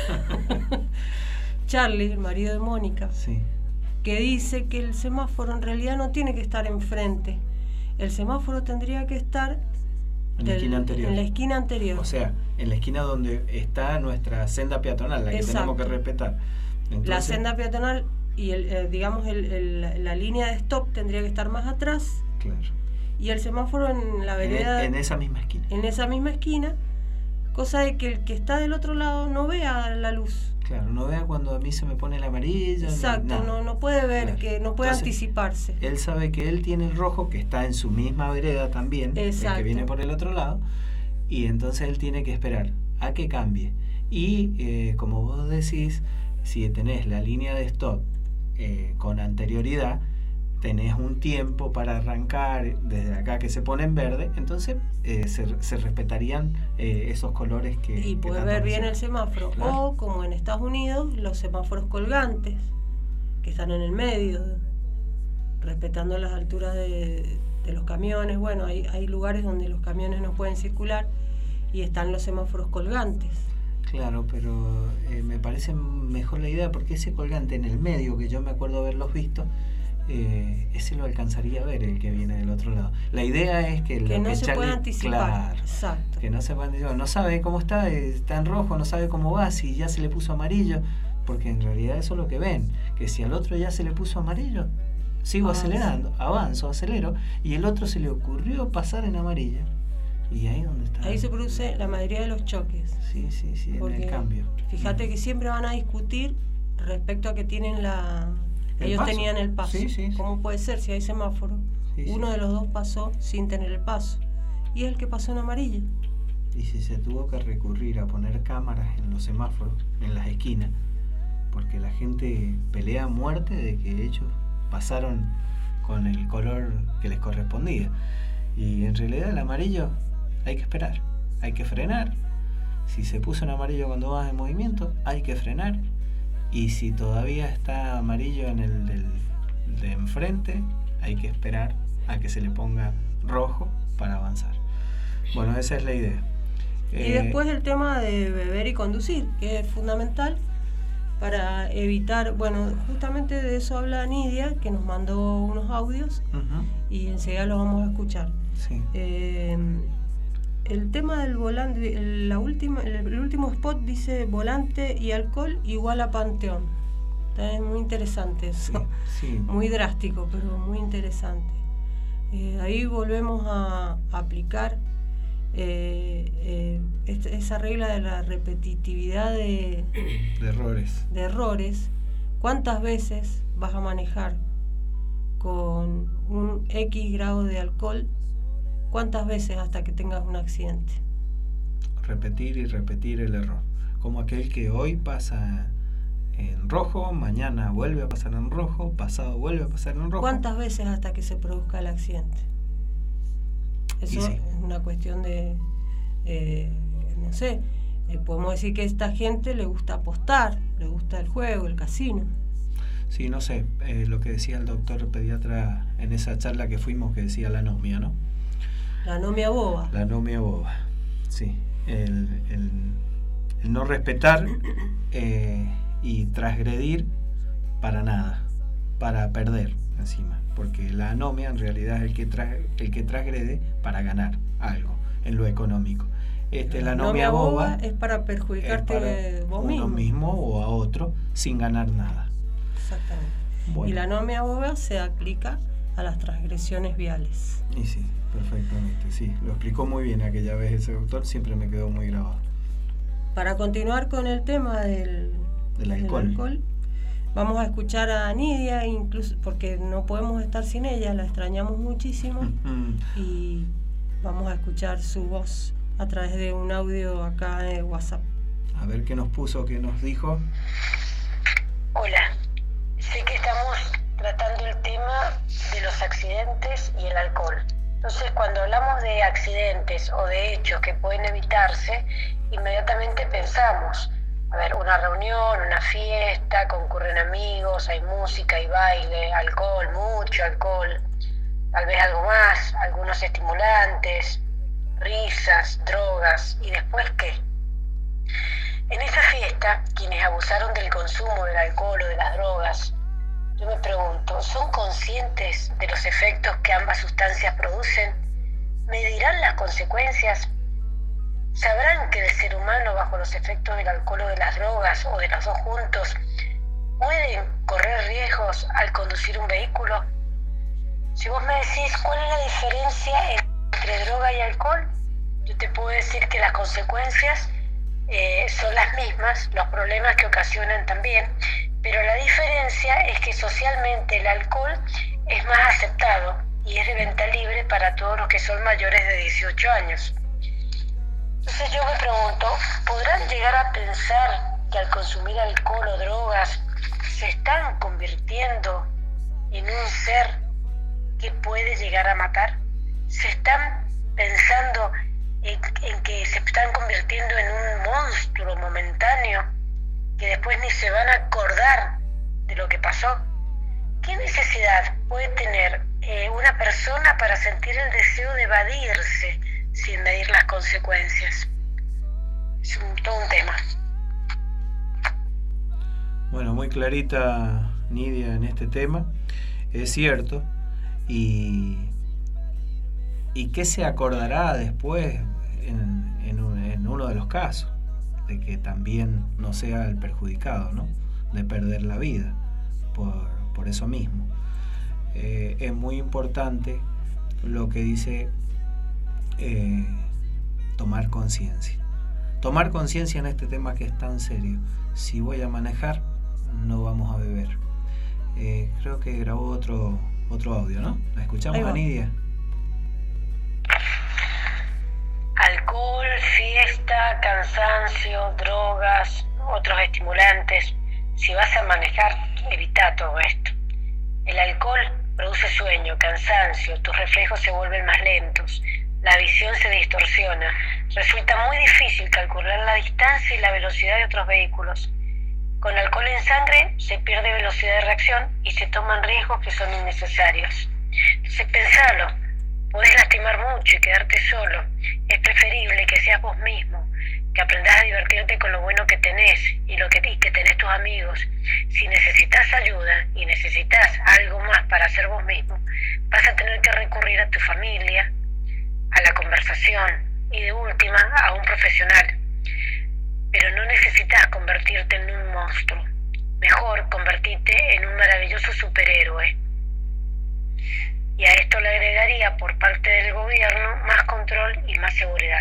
Speaker 3: Charlie, el marido de Mónica,
Speaker 2: sí.
Speaker 3: que dice que el semáforo en realidad no tiene que estar enfrente. El semáforo tendría que estar
Speaker 2: en la, esquina anterior.
Speaker 3: en la esquina anterior.
Speaker 2: O sea, en la esquina donde está nuestra senda peatonal, la que Exacto. tenemos que respetar. Entonces,
Speaker 3: la senda peatonal y el, eh, digamos el, el, la línea de stop tendría que estar más atrás.
Speaker 2: Claro.
Speaker 3: Y el semáforo en la vereda.
Speaker 2: En, en esa misma esquina.
Speaker 3: En esa misma esquina. Cosa de que el que está del otro lado no vea la luz.
Speaker 2: Claro, no vea cuando a mí se me pone la amarilla.
Speaker 3: Exacto, no, no puede ver, claro. que no puede Entonces, anticiparse.
Speaker 2: Él sabe que él tiene el rojo, que está en su misma vereda también,
Speaker 3: Exacto.
Speaker 2: el que viene por el otro lado, y entonces él tiene que esperar a que cambie. Y eh, como vos decís, si tenés la línea de stop eh, con anterioridad, tenés un tiempo para arrancar desde acá que se pone en verde, entonces eh, se, se respetarían eh, esos colores que...
Speaker 3: Y
Speaker 2: que
Speaker 3: poder ver bien el semáforo.
Speaker 2: Claro.
Speaker 3: O, como en Estados Unidos, los semáforos colgantes, que están en el medio, respetando las alturas de, de los camiones. Bueno, hay, hay lugares donde los camiones no pueden circular y están los semáforos colgantes.
Speaker 2: Claro, pero eh, me parece mejor la idea, porque ese colgante en el medio, que yo me acuerdo haberlos visto, Eh, ese lo alcanzaría a ver el que viene del otro lado. La idea es que,
Speaker 3: que
Speaker 2: lo
Speaker 3: no
Speaker 2: que
Speaker 3: se
Speaker 2: Charlie,
Speaker 3: pueda anticipar.
Speaker 2: Claro,
Speaker 3: Exacto.
Speaker 2: Que no se pueda anticipar. No sabe cómo está, está en rojo, no sabe cómo va, si ya se le puso amarillo, porque en realidad eso es lo que ven, que si al otro ya se le puso amarillo, sigo Avanza. acelerando, avanzo, acelero, y el otro se le ocurrió pasar en amarillo. Y ahí donde está.
Speaker 3: Ahí se produce la mayoría de los choques.
Speaker 2: Sí, sí, sí, en el cambio.
Speaker 3: Fíjate que siempre van a discutir respecto a que tienen la... Ellos
Speaker 2: paso.
Speaker 3: tenían el paso.
Speaker 2: Sí, sí, sí.
Speaker 3: ¿Cómo puede ser si hay semáforo?
Speaker 2: Sí,
Speaker 3: Uno
Speaker 2: sí.
Speaker 3: de los dos pasó sin tener el paso. Y es el que pasó en amarillo.
Speaker 2: Y si se tuvo que recurrir a poner cámaras en los semáforos, en las esquinas, porque la gente pelea a muerte de que ellos pasaron con el color que les correspondía. Y en realidad el amarillo hay que esperar, hay que frenar. Si se puso en amarillo cuando vas en movimiento, hay que frenar. Y si todavía está amarillo en el del, de enfrente, hay que esperar a que se le ponga rojo para avanzar. Bueno, esa es la idea.
Speaker 3: Y
Speaker 2: eh,
Speaker 3: después el tema de beber y conducir, que es fundamental para evitar, bueno, justamente de eso habla Nidia, que nos mandó unos audios,
Speaker 2: uh-huh.
Speaker 3: y enseguida los vamos a escuchar.
Speaker 2: Sí.
Speaker 3: Eh, el tema del volante, el, la última, el, el último spot dice volante y alcohol igual a panteón. Es muy interesante eso,
Speaker 2: sí, sí.
Speaker 3: Muy drástico, pero muy interesante. Eh, ahí volvemos a, a aplicar eh, eh, esta, esa regla de la repetitividad de,
Speaker 2: de errores.
Speaker 3: de errores, ¿Cuántas veces vas a manejar con un X grado de alcohol? ¿Cuántas veces hasta que tengas un accidente?
Speaker 2: Repetir y repetir el error. Como aquel que hoy pasa en rojo, mañana vuelve a pasar en rojo, pasado vuelve a pasar en rojo.
Speaker 3: ¿Cuántas veces hasta que se produzca el accidente? Eso sí. Es una cuestión de, eh, no sé, eh, podemos decir que a esta gente le gusta apostar, le gusta el juego, el casino.
Speaker 2: Sí, no sé, eh, lo que decía el doctor pediatra en esa charla que fuimos, que decía la anomia, ¿no?
Speaker 3: La anomia boba.
Speaker 2: La anomia boba, sí. El, el, el no respetar eh, y transgredir para nada, para perder encima. Porque la anomia en realidad es el que, tra el que transgrede para ganar algo en lo económico. Este, la anomia boba, boba
Speaker 3: es para perjudicarte
Speaker 2: es para
Speaker 3: vos
Speaker 2: uno
Speaker 3: mismo.
Speaker 2: mismo o a otro sin ganar nada.
Speaker 3: Exactamente.
Speaker 2: Bueno.
Speaker 3: Y la anomia boba se aplica a las transgresiones viales.
Speaker 2: Y sí, perfectamente, sí. Lo explicó muy bien aquella vez ese doctor, siempre me quedó muy grabado.
Speaker 3: Para continuar con el tema del,
Speaker 2: del, alcohol.
Speaker 3: del alcohol, vamos a escuchar a Nidia, incluso porque no podemos estar sin ella, la extrañamos muchísimo. Y vamos a escuchar su voz a través de un audio acá de WhatsApp.
Speaker 2: A ver qué nos puso, qué nos dijo.
Speaker 13: Hola, sé que estamos tratando el tema de los accidentes y el alcohol. Entonces, cuando hablamos de accidentes o de hechos que pueden evitarse, inmediatamente pensamos, a ver, una reunión, una fiesta, concurren amigos, hay música, hay baile, alcohol, mucho alcohol, tal vez algo más, algunos estimulantes, risas, drogas, ¿y después qué? En esa fiesta, quienes abusaron del consumo del alcohol o de las drogas, yo me pregunto, ¿son conscientes de los efectos que ambas sustancias producen? ¿Medirán las consecuencias? ¿Sabrán que el ser humano, bajo los efectos del alcohol o de las drogas, o de los dos juntos, pueden correr riesgos al conducir un vehículo? Si vos me decís cuál es la diferencia entre droga y alcohol, yo te puedo decir que las consecuencias eh, son las mismas, los problemas que ocasionan también, pero la diferencia es que socialmente el alcohol es más aceptado y es de venta libre para todos los que son mayores de dieciocho años. Entonces yo me pregunto, ¿podrán llegar a pensar que al consumir alcohol o drogas se están convirtiendo en un ser que puede llegar a matar? ¿Se están pensando en, en que se están convirtiendo en un monstruo momentáneo que después ni se van a acordar de lo que pasó? ¿Qué necesidad puede tener eh, una persona para sentir el deseo de evadirse sin medir las consecuencias? Es un, todo un tema.
Speaker 2: Bueno, muy clarita Nidia en este tema, es cierto. Y, y qué se acordará después en, en, un, en uno de los casos, de que también no sea el perjudicado, ¿no? De perder la vida por, por eso mismo. Eh, es muy importante lo que dice eh, tomar conciencia. Tomar conciencia en este tema que es tan serio. Si voy a manejar, no vamos a beber. Eh, creo que grabó otro, otro audio, ¿no? ¿La escuchamos a Nidia?
Speaker 13: Alcohol, fiesta, cansancio, drogas, otros estimulantes. Si vas a manejar, evita todo esto. El alcohol produce sueño, cansancio, tus reflejos se vuelven más lentos, la visión se distorsiona, resulta muy difícil calcular la distancia y la velocidad de otros vehículos. Con alcohol en sangre se pierde velocidad de reacción y se toman riesgos que son innecesarios. Entonces pensalo, podés lastimar mucho y quedarte solo. Es preferible que seas vos mismo, que aprendas a divertirte con lo bueno que tenés y lo que, y que tenés tus amigos. Si necesitas ayuda y necesitas algo más para ser vos mismo, vas a tener que recurrir a tu familia, a la conversación y de última a un profesional. Pero no necesitas convertirte en un monstruo. Mejor convertirte en un maravilloso superhéroe. Y a esto le agregaría por parte del gobierno más control y más seguridad.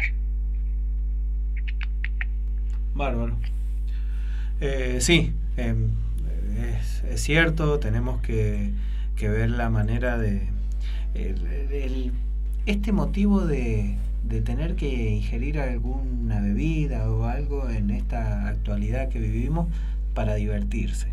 Speaker 2: Bárbaro. Eh, sí, eh, es, es cierto, tenemos que, que ver la manera de... El, el, este motivo de, de tener que ingerir alguna bebida o algo en esta actualidad que vivimos para divertirse.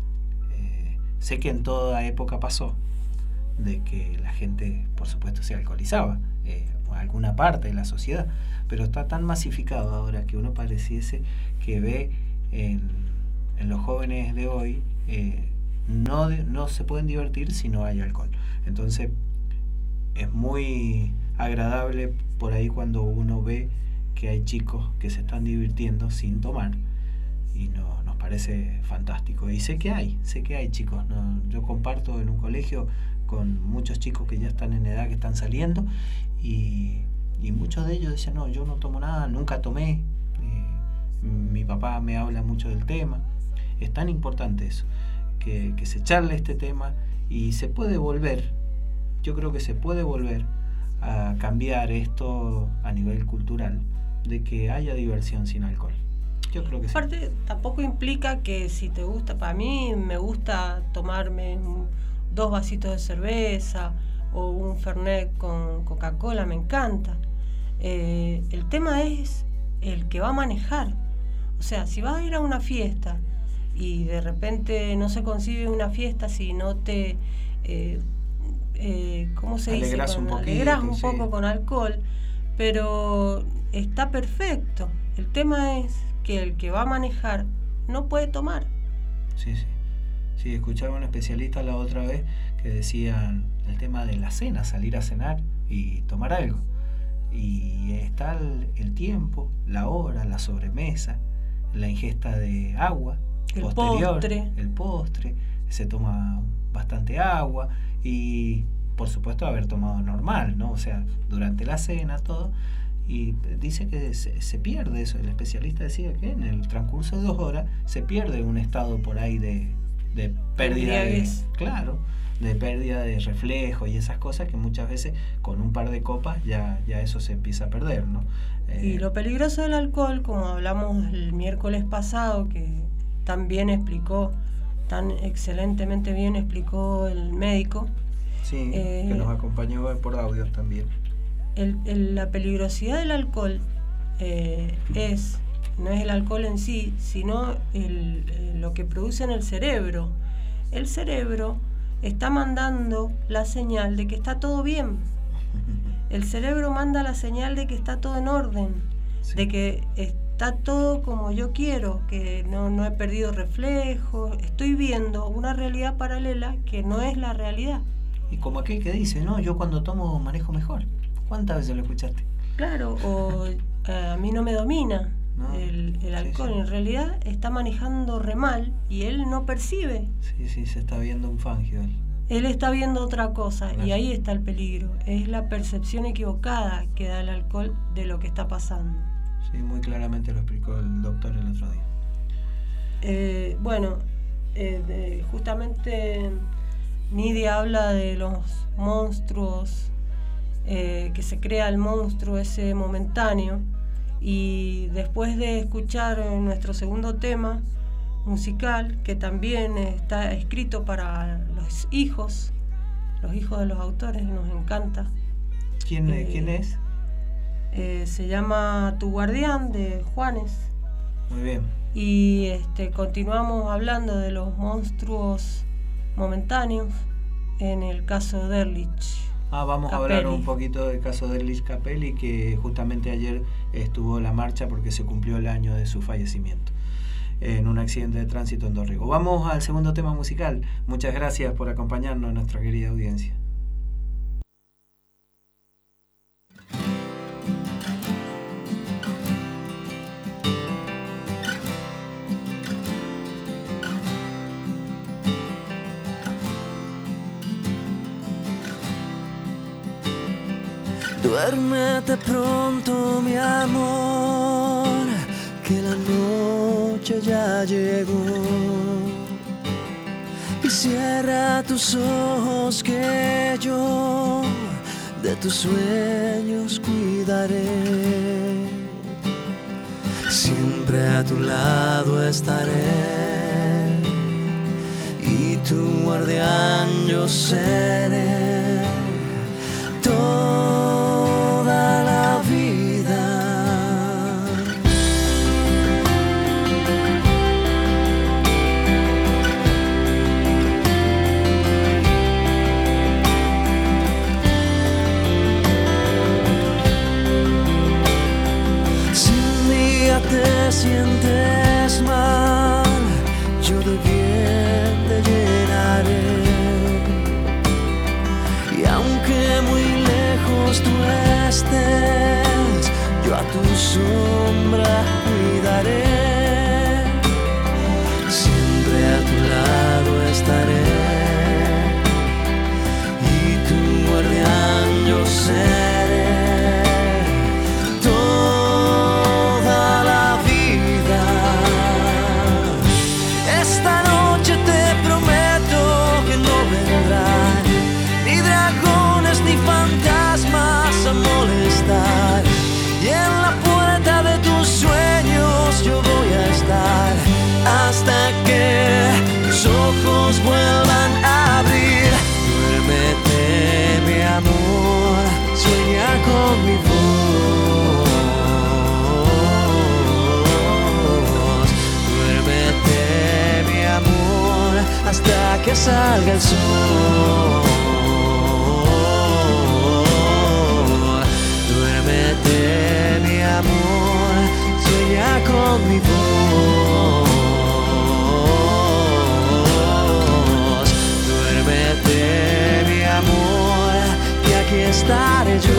Speaker 2: Eh, sé que en toda época pasó de que la gente, por supuesto, se alcoholizaba, eh, alguna parte de la sociedad, pero está tan masificado ahora que uno pareciese que ve en, en los jóvenes de hoy eh, no, no se pueden divertir si no hay alcohol. Entonces es muy agradable por ahí cuando uno ve que hay chicos que se están divirtiendo sin tomar, y no, nos parece fantástico. Y sé que hay, sé que hay chicos, ¿no? Yo comparto en un colegio con muchos chicos que ya están en edad, que están saliendo, y, y muchos de ellos decían, no, yo no tomo nada, nunca tomé, eh, mi papá me habla mucho del tema. Es tan importante eso, que, que se charle este tema, y se puede volver, yo creo que se puede volver a cambiar esto a nivel cultural, de que haya diversión sin alcohol. Yo creo que
Speaker 3: aparte, sí. Tampoco implica que si te gusta, para mí me gusta tomarme dos vasitos de cerveza o un Fernet con Coca-Cola, me encanta. Eh, el tema es el que va a manejar. O sea, si vas a ir a una fiesta y de repente no se concibe una fiesta si no te... Eh, eh, ¿cómo se dice?
Speaker 2: Alegras un poquito,
Speaker 3: alegras un
Speaker 2: sí.
Speaker 3: poco con alcohol, pero está perfecto. El tema es que el que va a manejar no puede tomar.
Speaker 2: Sí, sí. Sí, escuchaba a un especialista la otra vez que decían el tema de la cena, salir a cenar y tomar algo. Y está el, el tiempo, la hora, la sobremesa, la ingesta de agua
Speaker 3: el
Speaker 2: posterior,
Speaker 3: postre.
Speaker 2: el postre, se toma bastante agua y por supuesto haber tomado normal, ¿no? O sea, durante la cena, todo. Y dice que se, se pierde eso. El especialista decía que en el transcurso de dos horas se pierde un estado por ahí de, de pérdida de, claro, de pérdida de reflejo y esas cosas que muchas veces con un par de copas ya, ya eso se empieza a perder, ¿no? Eh,
Speaker 3: y lo peligroso del alcohol, como hablamos el miércoles pasado, que tan bien explicó, tan excelentemente bien explicó el médico.
Speaker 2: Sí,
Speaker 3: eh,
Speaker 2: que nos acompañó por audio también.
Speaker 3: El, el, la peligrosidad del alcohol eh, es, no es el alcohol en sí, sino el, el, lo que produce en el cerebro. El cerebro está mandando la señal de que está todo bien. El cerebro manda la señal de que está todo en orden, sí. De que está todo como yo quiero, que no, no he perdido reflejos, estoy viendo una realidad paralela que no es la realidad.
Speaker 2: Y como aquel que dice, no, yo cuando tomo manejo mejor. ¿Cuántas veces lo escuchaste?
Speaker 3: Claro, o eh, a mí no me domina no, el, el alcohol, sí, sí. En realidad está manejando re mal y él no percibe.
Speaker 2: Sí, sí, se está viendo un fangio. Él,
Speaker 3: él está viendo otra cosa, claro. Y ahí está el peligro. Es la percepción equivocada que da el alcohol de lo que está pasando.
Speaker 2: Sí, muy claramente lo explicó el doctor el otro día.
Speaker 3: Eh, bueno, eh, de, justamente Nidia habla de los monstruos. Eh, que se crea el monstruo ese momentáneo, y después de escuchar nuestro segundo tema musical, que también está escrito para los hijos los hijos de los autores, nos encanta.
Speaker 2: ¿Quién, eh, ¿quién es?
Speaker 3: Eh, se llama Tu Guardián, de Juanes.
Speaker 2: Muy bien.
Speaker 3: Y este, continuamos hablando de los monstruos momentáneos en el caso de Ehrlich.
Speaker 2: Ah, vamos
Speaker 3: Capelli.
Speaker 2: a hablar un poquito del caso de Ehrlich Capelli, que justamente ayer estuvo la marcha porque se cumplió el año de su fallecimiento en un accidente de tránsito en Dorrego. Vamos al segundo tema musical. Muchas gracias por acompañarnos, nuestra querida audiencia.
Speaker 1: Duérmete pronto, mi amor, que la noche ya llegó. Y cierra tus ojos, que yo de tus sueños cuidaré. Siempre a tu lado estaré.
Speaker 6: tu guardián yo seré toda la vida. Si un día te sientes mal, yo de bien te llenaré. Y aunque muy lejos tú estés, yo a tu sombra cuidaré. Siempre a tu lado estaré. Y tu guardián yo seré toda la vida. Esta noche te prometo que no vendrán ni dragones ni fantasmas a molestar. Y en la puerta de tus sueños yo voy a estar hasta que tus ojos vuelvan a abrir. Duérmete, mi amor, sueña con mi voz. Duérmete, mi amor, hasta que salga el sol. Duérmete, mi amor, sueña con mi voz. Duérmete, mi amor, y aquí estaré yo.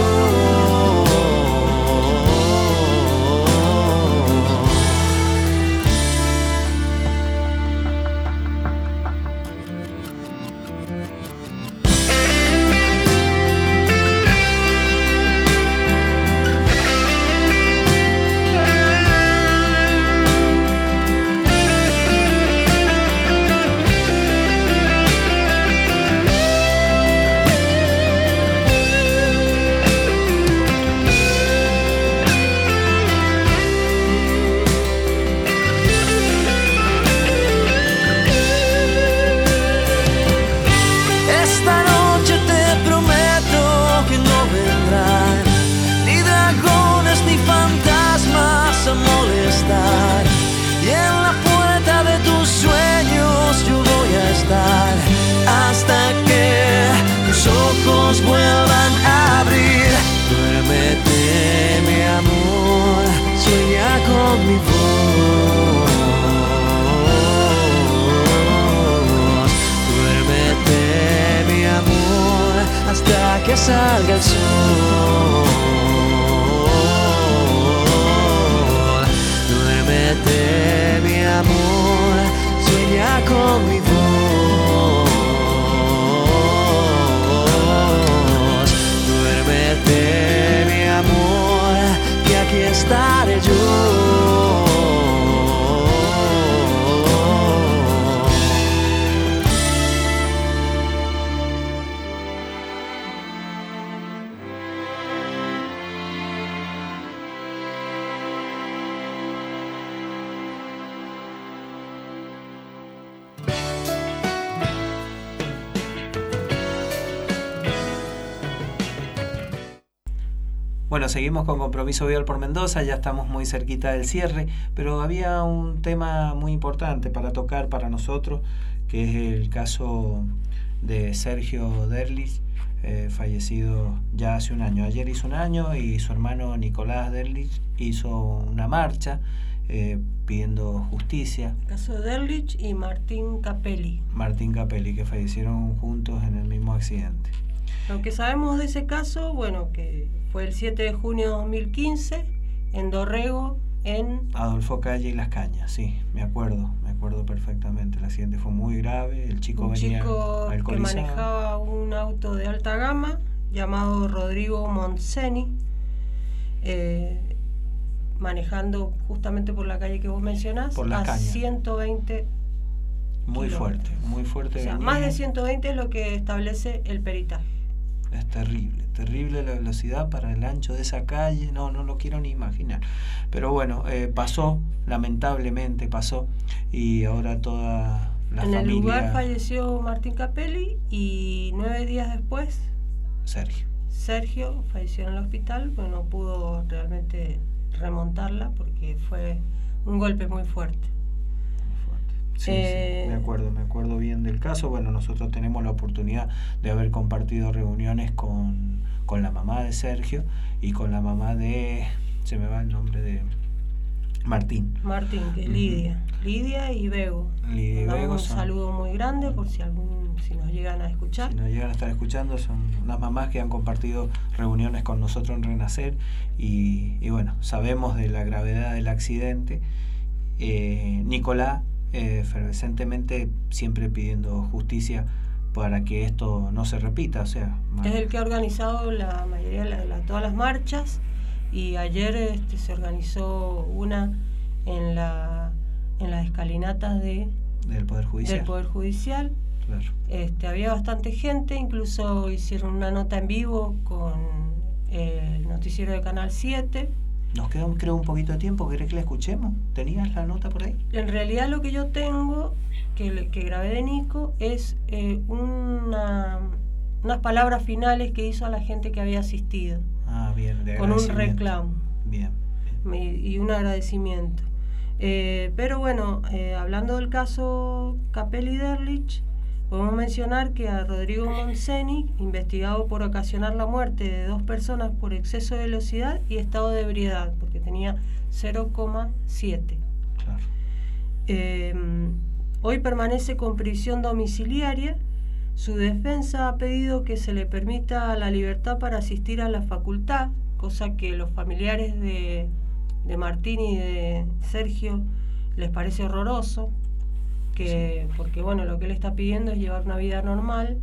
Speaker 6: Esta noche te prometo que no vendrán ni dragones ni fantasmas a molestar. Y en la puerta de tus sueños yo voy a estar hasta que tus ojos vuelvan a abrir. Duérmete, mi amor, sueña con mi voz. Duérmete, mi amor, hasta que salga el sol. Duérmete, mi amor, sueña con mi voz. Duérmete, mi amor, que aquí estaré yo.
Speaker 2: Bueno, seguimos con Compromiso Vial por Mendoza, ya estamos muy cerquita del cierre, pero había un tema muy importante para tocar para nosotros, que es el caso de Sergio Derlich, eh, fallecido ya hace un año. Ayer hizo un año y su hermano Nicolás Derlich hizo una marcha eh, pidiendo justicia.
Speaker 3: El caso de Derlich y Martín Capelli.
Speaker 2: Martín Capelli, que fallecieron juntos en el mismo accidente.
Speaker 3: Lo que sabemos de ese caso, bueno, que fue el siete de junio de dos mil quince en Dorrego, en...
Speaker 2: Adolfo Calle y Las Cañas, sí, me acuerdo, me acuerdo perfectamente. El accidente fue muy grave, el chico
Speaker 3: un
Speaker 2: venía
Speaker 3: chico que manejaba un auto de alta gama llamado Rodrigo Montseny, eh, manejando justamente por la calle que vos mencionás,
Speaker 2: por Las
Speaker 3: a
Speaker 2: Cañas.
Speaker 3: ciento veinte
Speaker 2: Muy fuerte, muy fuerte.
Speaker 3: O sea,
Speaker 2: venía.
Speaker 3: más de ciento veinte es lo que establece el peritaje.
Speaker 2: Es terrible, terrible la velocidad para el ancho de esa calle, no, no lo quiero ni imaginar. Pero bueno, eh, pasó, lamentablemente pasó, y ahora toda la
Speaker 3: en
Speaker 2: familia...
Speaker 3: el lugar falleció Martín Capelli y nueve días después
Speaker 2: Sergio.
Speaker 3: Sergio falleció en el hospital, pero no pudo realmente remontarla porque fue un golpe muy fuerte.
Speaker 2: Sí,
Speaker 3: eh,
Speaker 2: sí, me acuerdo, me acuerdo bien del caso. Bueno, nosotros tenemos la oportunidad de haber compartido reuniones con, con la mamá de Sergio y con la mamá de, se me va el nombre de Martín.
Speaker 3: Martín, que es Lidia. Uh-huh. Lidia y Bego.
Speaker 2: Lidia y Bego
Speaker 3: un
Speaker 2: son,
Speaker 3: saludo muy grande por si algún, si nos llegan a escuchar.
Speaker 2: Si nos llegan a estar escuchando, son unas mamás que han compartido reuniones con nosotros en Renacer y, y bueno, sabemos de la gravedad del accidente. Eh, Nicolás Eh, efervescentemente siempre pidiendo justicia para que esto no se repita, o sea,
Speaker 3: es el que ha organizado la mayoría de la, la, todas las marchas y ayer este, se organizó una en la en las escalinatas de
Speaker 2: del Poder Judicial,
Speaker 3: del Poder Judicial.
Speaker 2: Claro.
Speaker 3: Este, había bastante gente, incluso hicieron una nota en vivo con el noticiero de Canal siete.
Speaker 2: Nos queda, creo, un poquito de tiempo. ¿Querés que la escuchemos? ¿Tenías la nota por ahí?
Speaker 3: En realidad lo que yo tengo, que, que grabé de Nico, es eh, una, unas palabras finales que hizo a la gente que había asistido.
Speaker 2: Ah, bien. De
Speaker 3: con un reclamo.
Speaker 2: Bien. bien.
Speaker 3: Y, y un agradecimiento. Eh, pero bueno, eh, hablando del caso Capelli-Derlich, podemos mencionar que a Rodrigo Monseni, investigado por ocasionar la muerte de dos personas por exceso de velocidad y estado de ebriedad, porque tenía cero coma siete.
Speaker 2: Claro.
Speaker 3: Eh, hoy permanece con prisión domiciliaria. Su defensa ha pedido que se le permita la libertad para asistir a la facultad, cosa que los familiares de, de Martín y de Sergio les parece horroroso. Que, porque bueno, lo que él está pidiendo es llevar una vida normal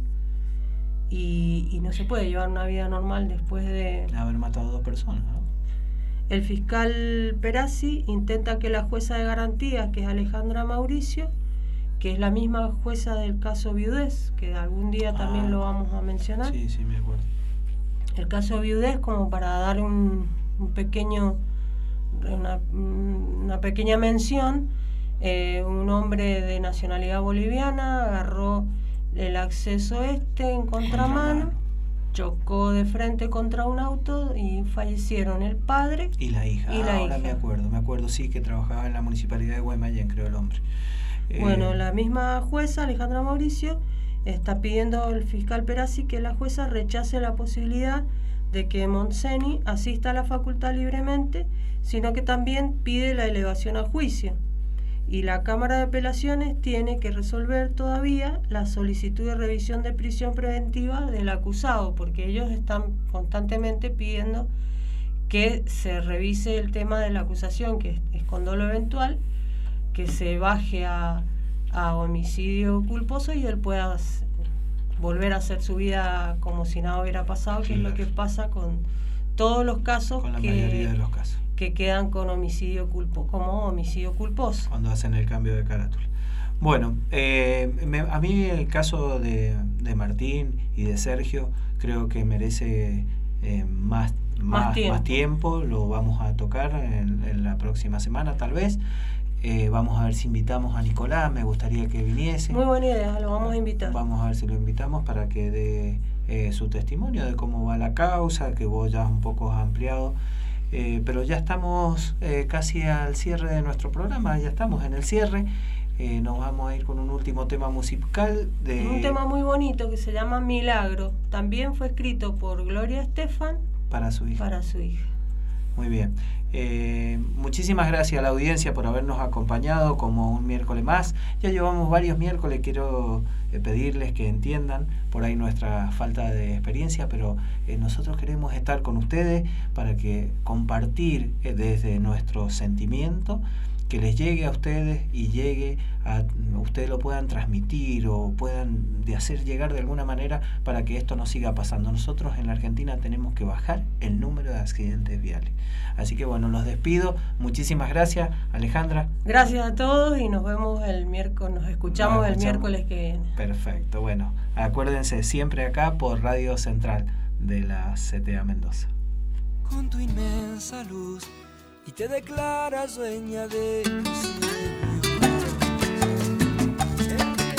Speaker 3: y, y no se puede llevar una vida normal después de
Speaker 2: haber matado a dos personas, ¿no?
Speaker 3: El fiscal Perazzi intenta que la jueza de garantías, que es Alejandra Mauricio, que es la misma jueza del caso Viudés, que algún día ah, también lo vamos a mencionar.
Speaker 2: Sí, sí, me acuerdo.
Speaker 3: El caso Viudés, como para dar un, un pequeño una, una pequeña mención. Eh, un hombre de nacionalidad boliviana agarró el acceso este en contramano, chocó de frente contra un auto y fallecieron el padre
Speaker 2: y la hija.
Speaker 3: Y
Speaker 2: ah,
Speaker 3: la
Speaker 2: ahora
Speaker 3: hija.
Speaker 2: me acuerdo, me acuerdo sí que trabajaba en la municipalidad de Guaymallén, creo el hombre.
Speaker 3: Eh, bueno, la misma jueza, Alejandra Mauricio, está pidiendo al fiscal Perazzi que la jueza rechace la posibilidad de que Monseni asista a la facultad libremente, sino que también pide la elevación a juicio. Y la Cámara de Apelaciones tiene que resolver todavía la solicitud de revisión de prisión preventiva del acusado, porque ellos están constantemente pidiendo que se revise el tema de la acusación, que es con dolo eventual, que se baje a, a homicidio culposo y él pueda volver a hacer su vida como si nada hubiera pasado, que claro. Es lo que pasa con todos los casos,
Speaker 2: con la
Speaker 3: que,
Speaker 2: mayoría de los casos.
Speaker 3: que quedan con homicidio culpo, como homicidio culposo.
Speaker 2: Cuando hacen el cambio de carátula. Bueno, eh, me, a mí el caso de, de Martín y de Sergio creo que merece eh, más, más, más, tiempo. más tiempo, lo vamos a tocar en, en la próxima semana tal vez. Eh, vamos a ver si invitamos a Nicolás, me gustaría que viniese.
Speaker 3: Muy buena idea, lo vamos a invitar.
Speaker 2: Vamos a ver si lo invitamos para que dé eh, su testimonio de cómo va la causa, que vos ya un poco has ampliado. Eh, pero ya estamos eh, casi al cierre de nuestro programa, ya estamos en el cierre. Eh, nos vamos a ir con un último tema musical. De...
Speaker 3: Un tema muy bonito que se llama Milagro. También fue escrito por Gloria Estefan.
Speaker 2: Para su hija.
Speaker 3: Para su hija.
Speaker 2: Muy bien. Eh, muchísimas gracias a la audiencia por habernos acompañado como un miércoles más. Ya llevamos varios miércoles, quiero eh, pedirles que entiendan por ahí nuestra falta de experiencia, pero eh, nosotros queremos estar con ustedes para que compartir eh, desde nuestro sentimiento, que les llegue a ustedes y llegue a ustedes lo puedan transmitir o puedan de hacer llegar de alguna manera para que esto no siga pasando. Nosotros en la Argentina tenemos que bajar el número de accidentes viales. Así que bueno, los despido. Muchísimas gracias, Alejandra.
Speaker 3: Gracias a todos y nos vemos el miércoles, nos escuchamos, nos escuchamos. el miércoles que viene.
Speaker 2: Perfecto, bueno, acuérdense siempre acá por Radio Central de la C T A Mendoza.
Speaker 1: Con tu inmensa luz y te declaras dueña de tus sueños. En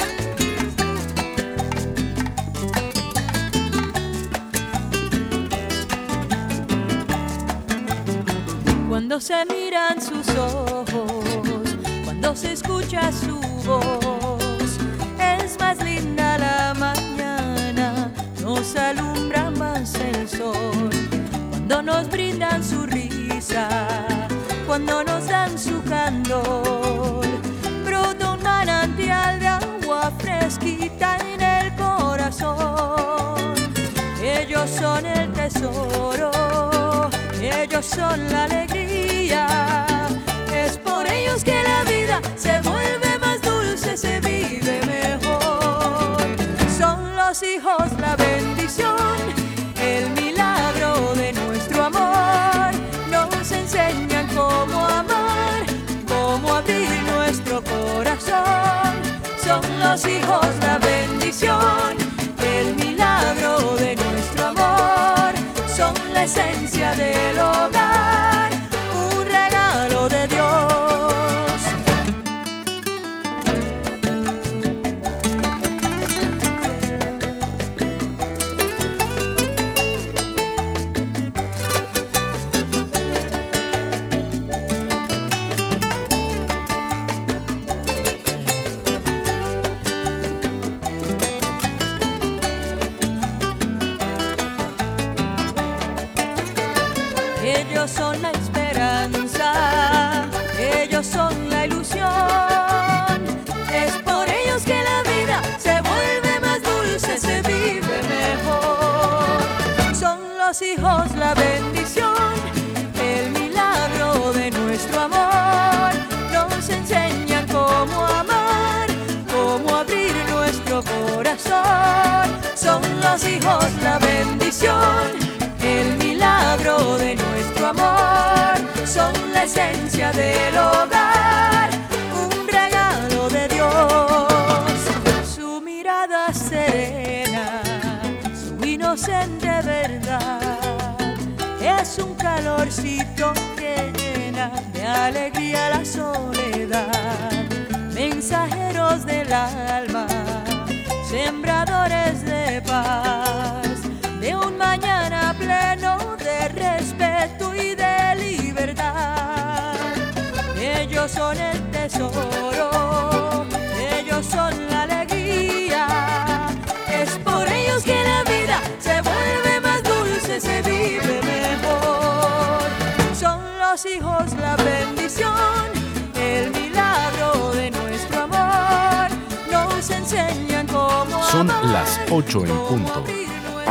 Speaker 14: cuando se miran sus ojos, cuando se escucha su voz. Es más linda la mañana, nos alumbra más el sol, cuando nos brindan su risa, cuando nos dan su candor. Brota un manantial de agua fresquita en el corazón. Ellos son el tesoro, ellos son la alegría. Es por ellos que la vida se vuelve más dulce, se vive mejor. Son los hijos la bendición, el milagro de nuestro amor. Nos enseñan cómo amar, cómo abrir nuestro corazón. Son los hijos la bendición, el milagro de nuestro amor. Son la esencia del hogar, un regalo de Dios. Ellos son la esperanza, ellos son la ilusión. Es por ellos que la vida se vuelve más dulce, se vive mejor. Son los hijos la bendición, el milagro de nuestro amor. Nos enseñan cómo amar, cómo abrir nuestro corazón. Son los hijos la bendición, el milagro de nuestro amor. Son la esencia del hogar, un regalo de Dios. Su mirada serena, su inocente verdad, es un calorcito que llena de alegría la soledad. Mensajeros del alma, sembradores de paz, de un mañana pleno de respeto y de libertad. Ellos son el tesoro, ellos son la alegría. Es por ellos que la vida se vuelve más dulce, se vive mejor. Son los hijos la bendición, el milagro de nuestro amor. Nos enseñan cómo
Speaker 5: Son
Speaker 14: amar,
Speaker 5: las ocho en punto.
Speaker 14: cómo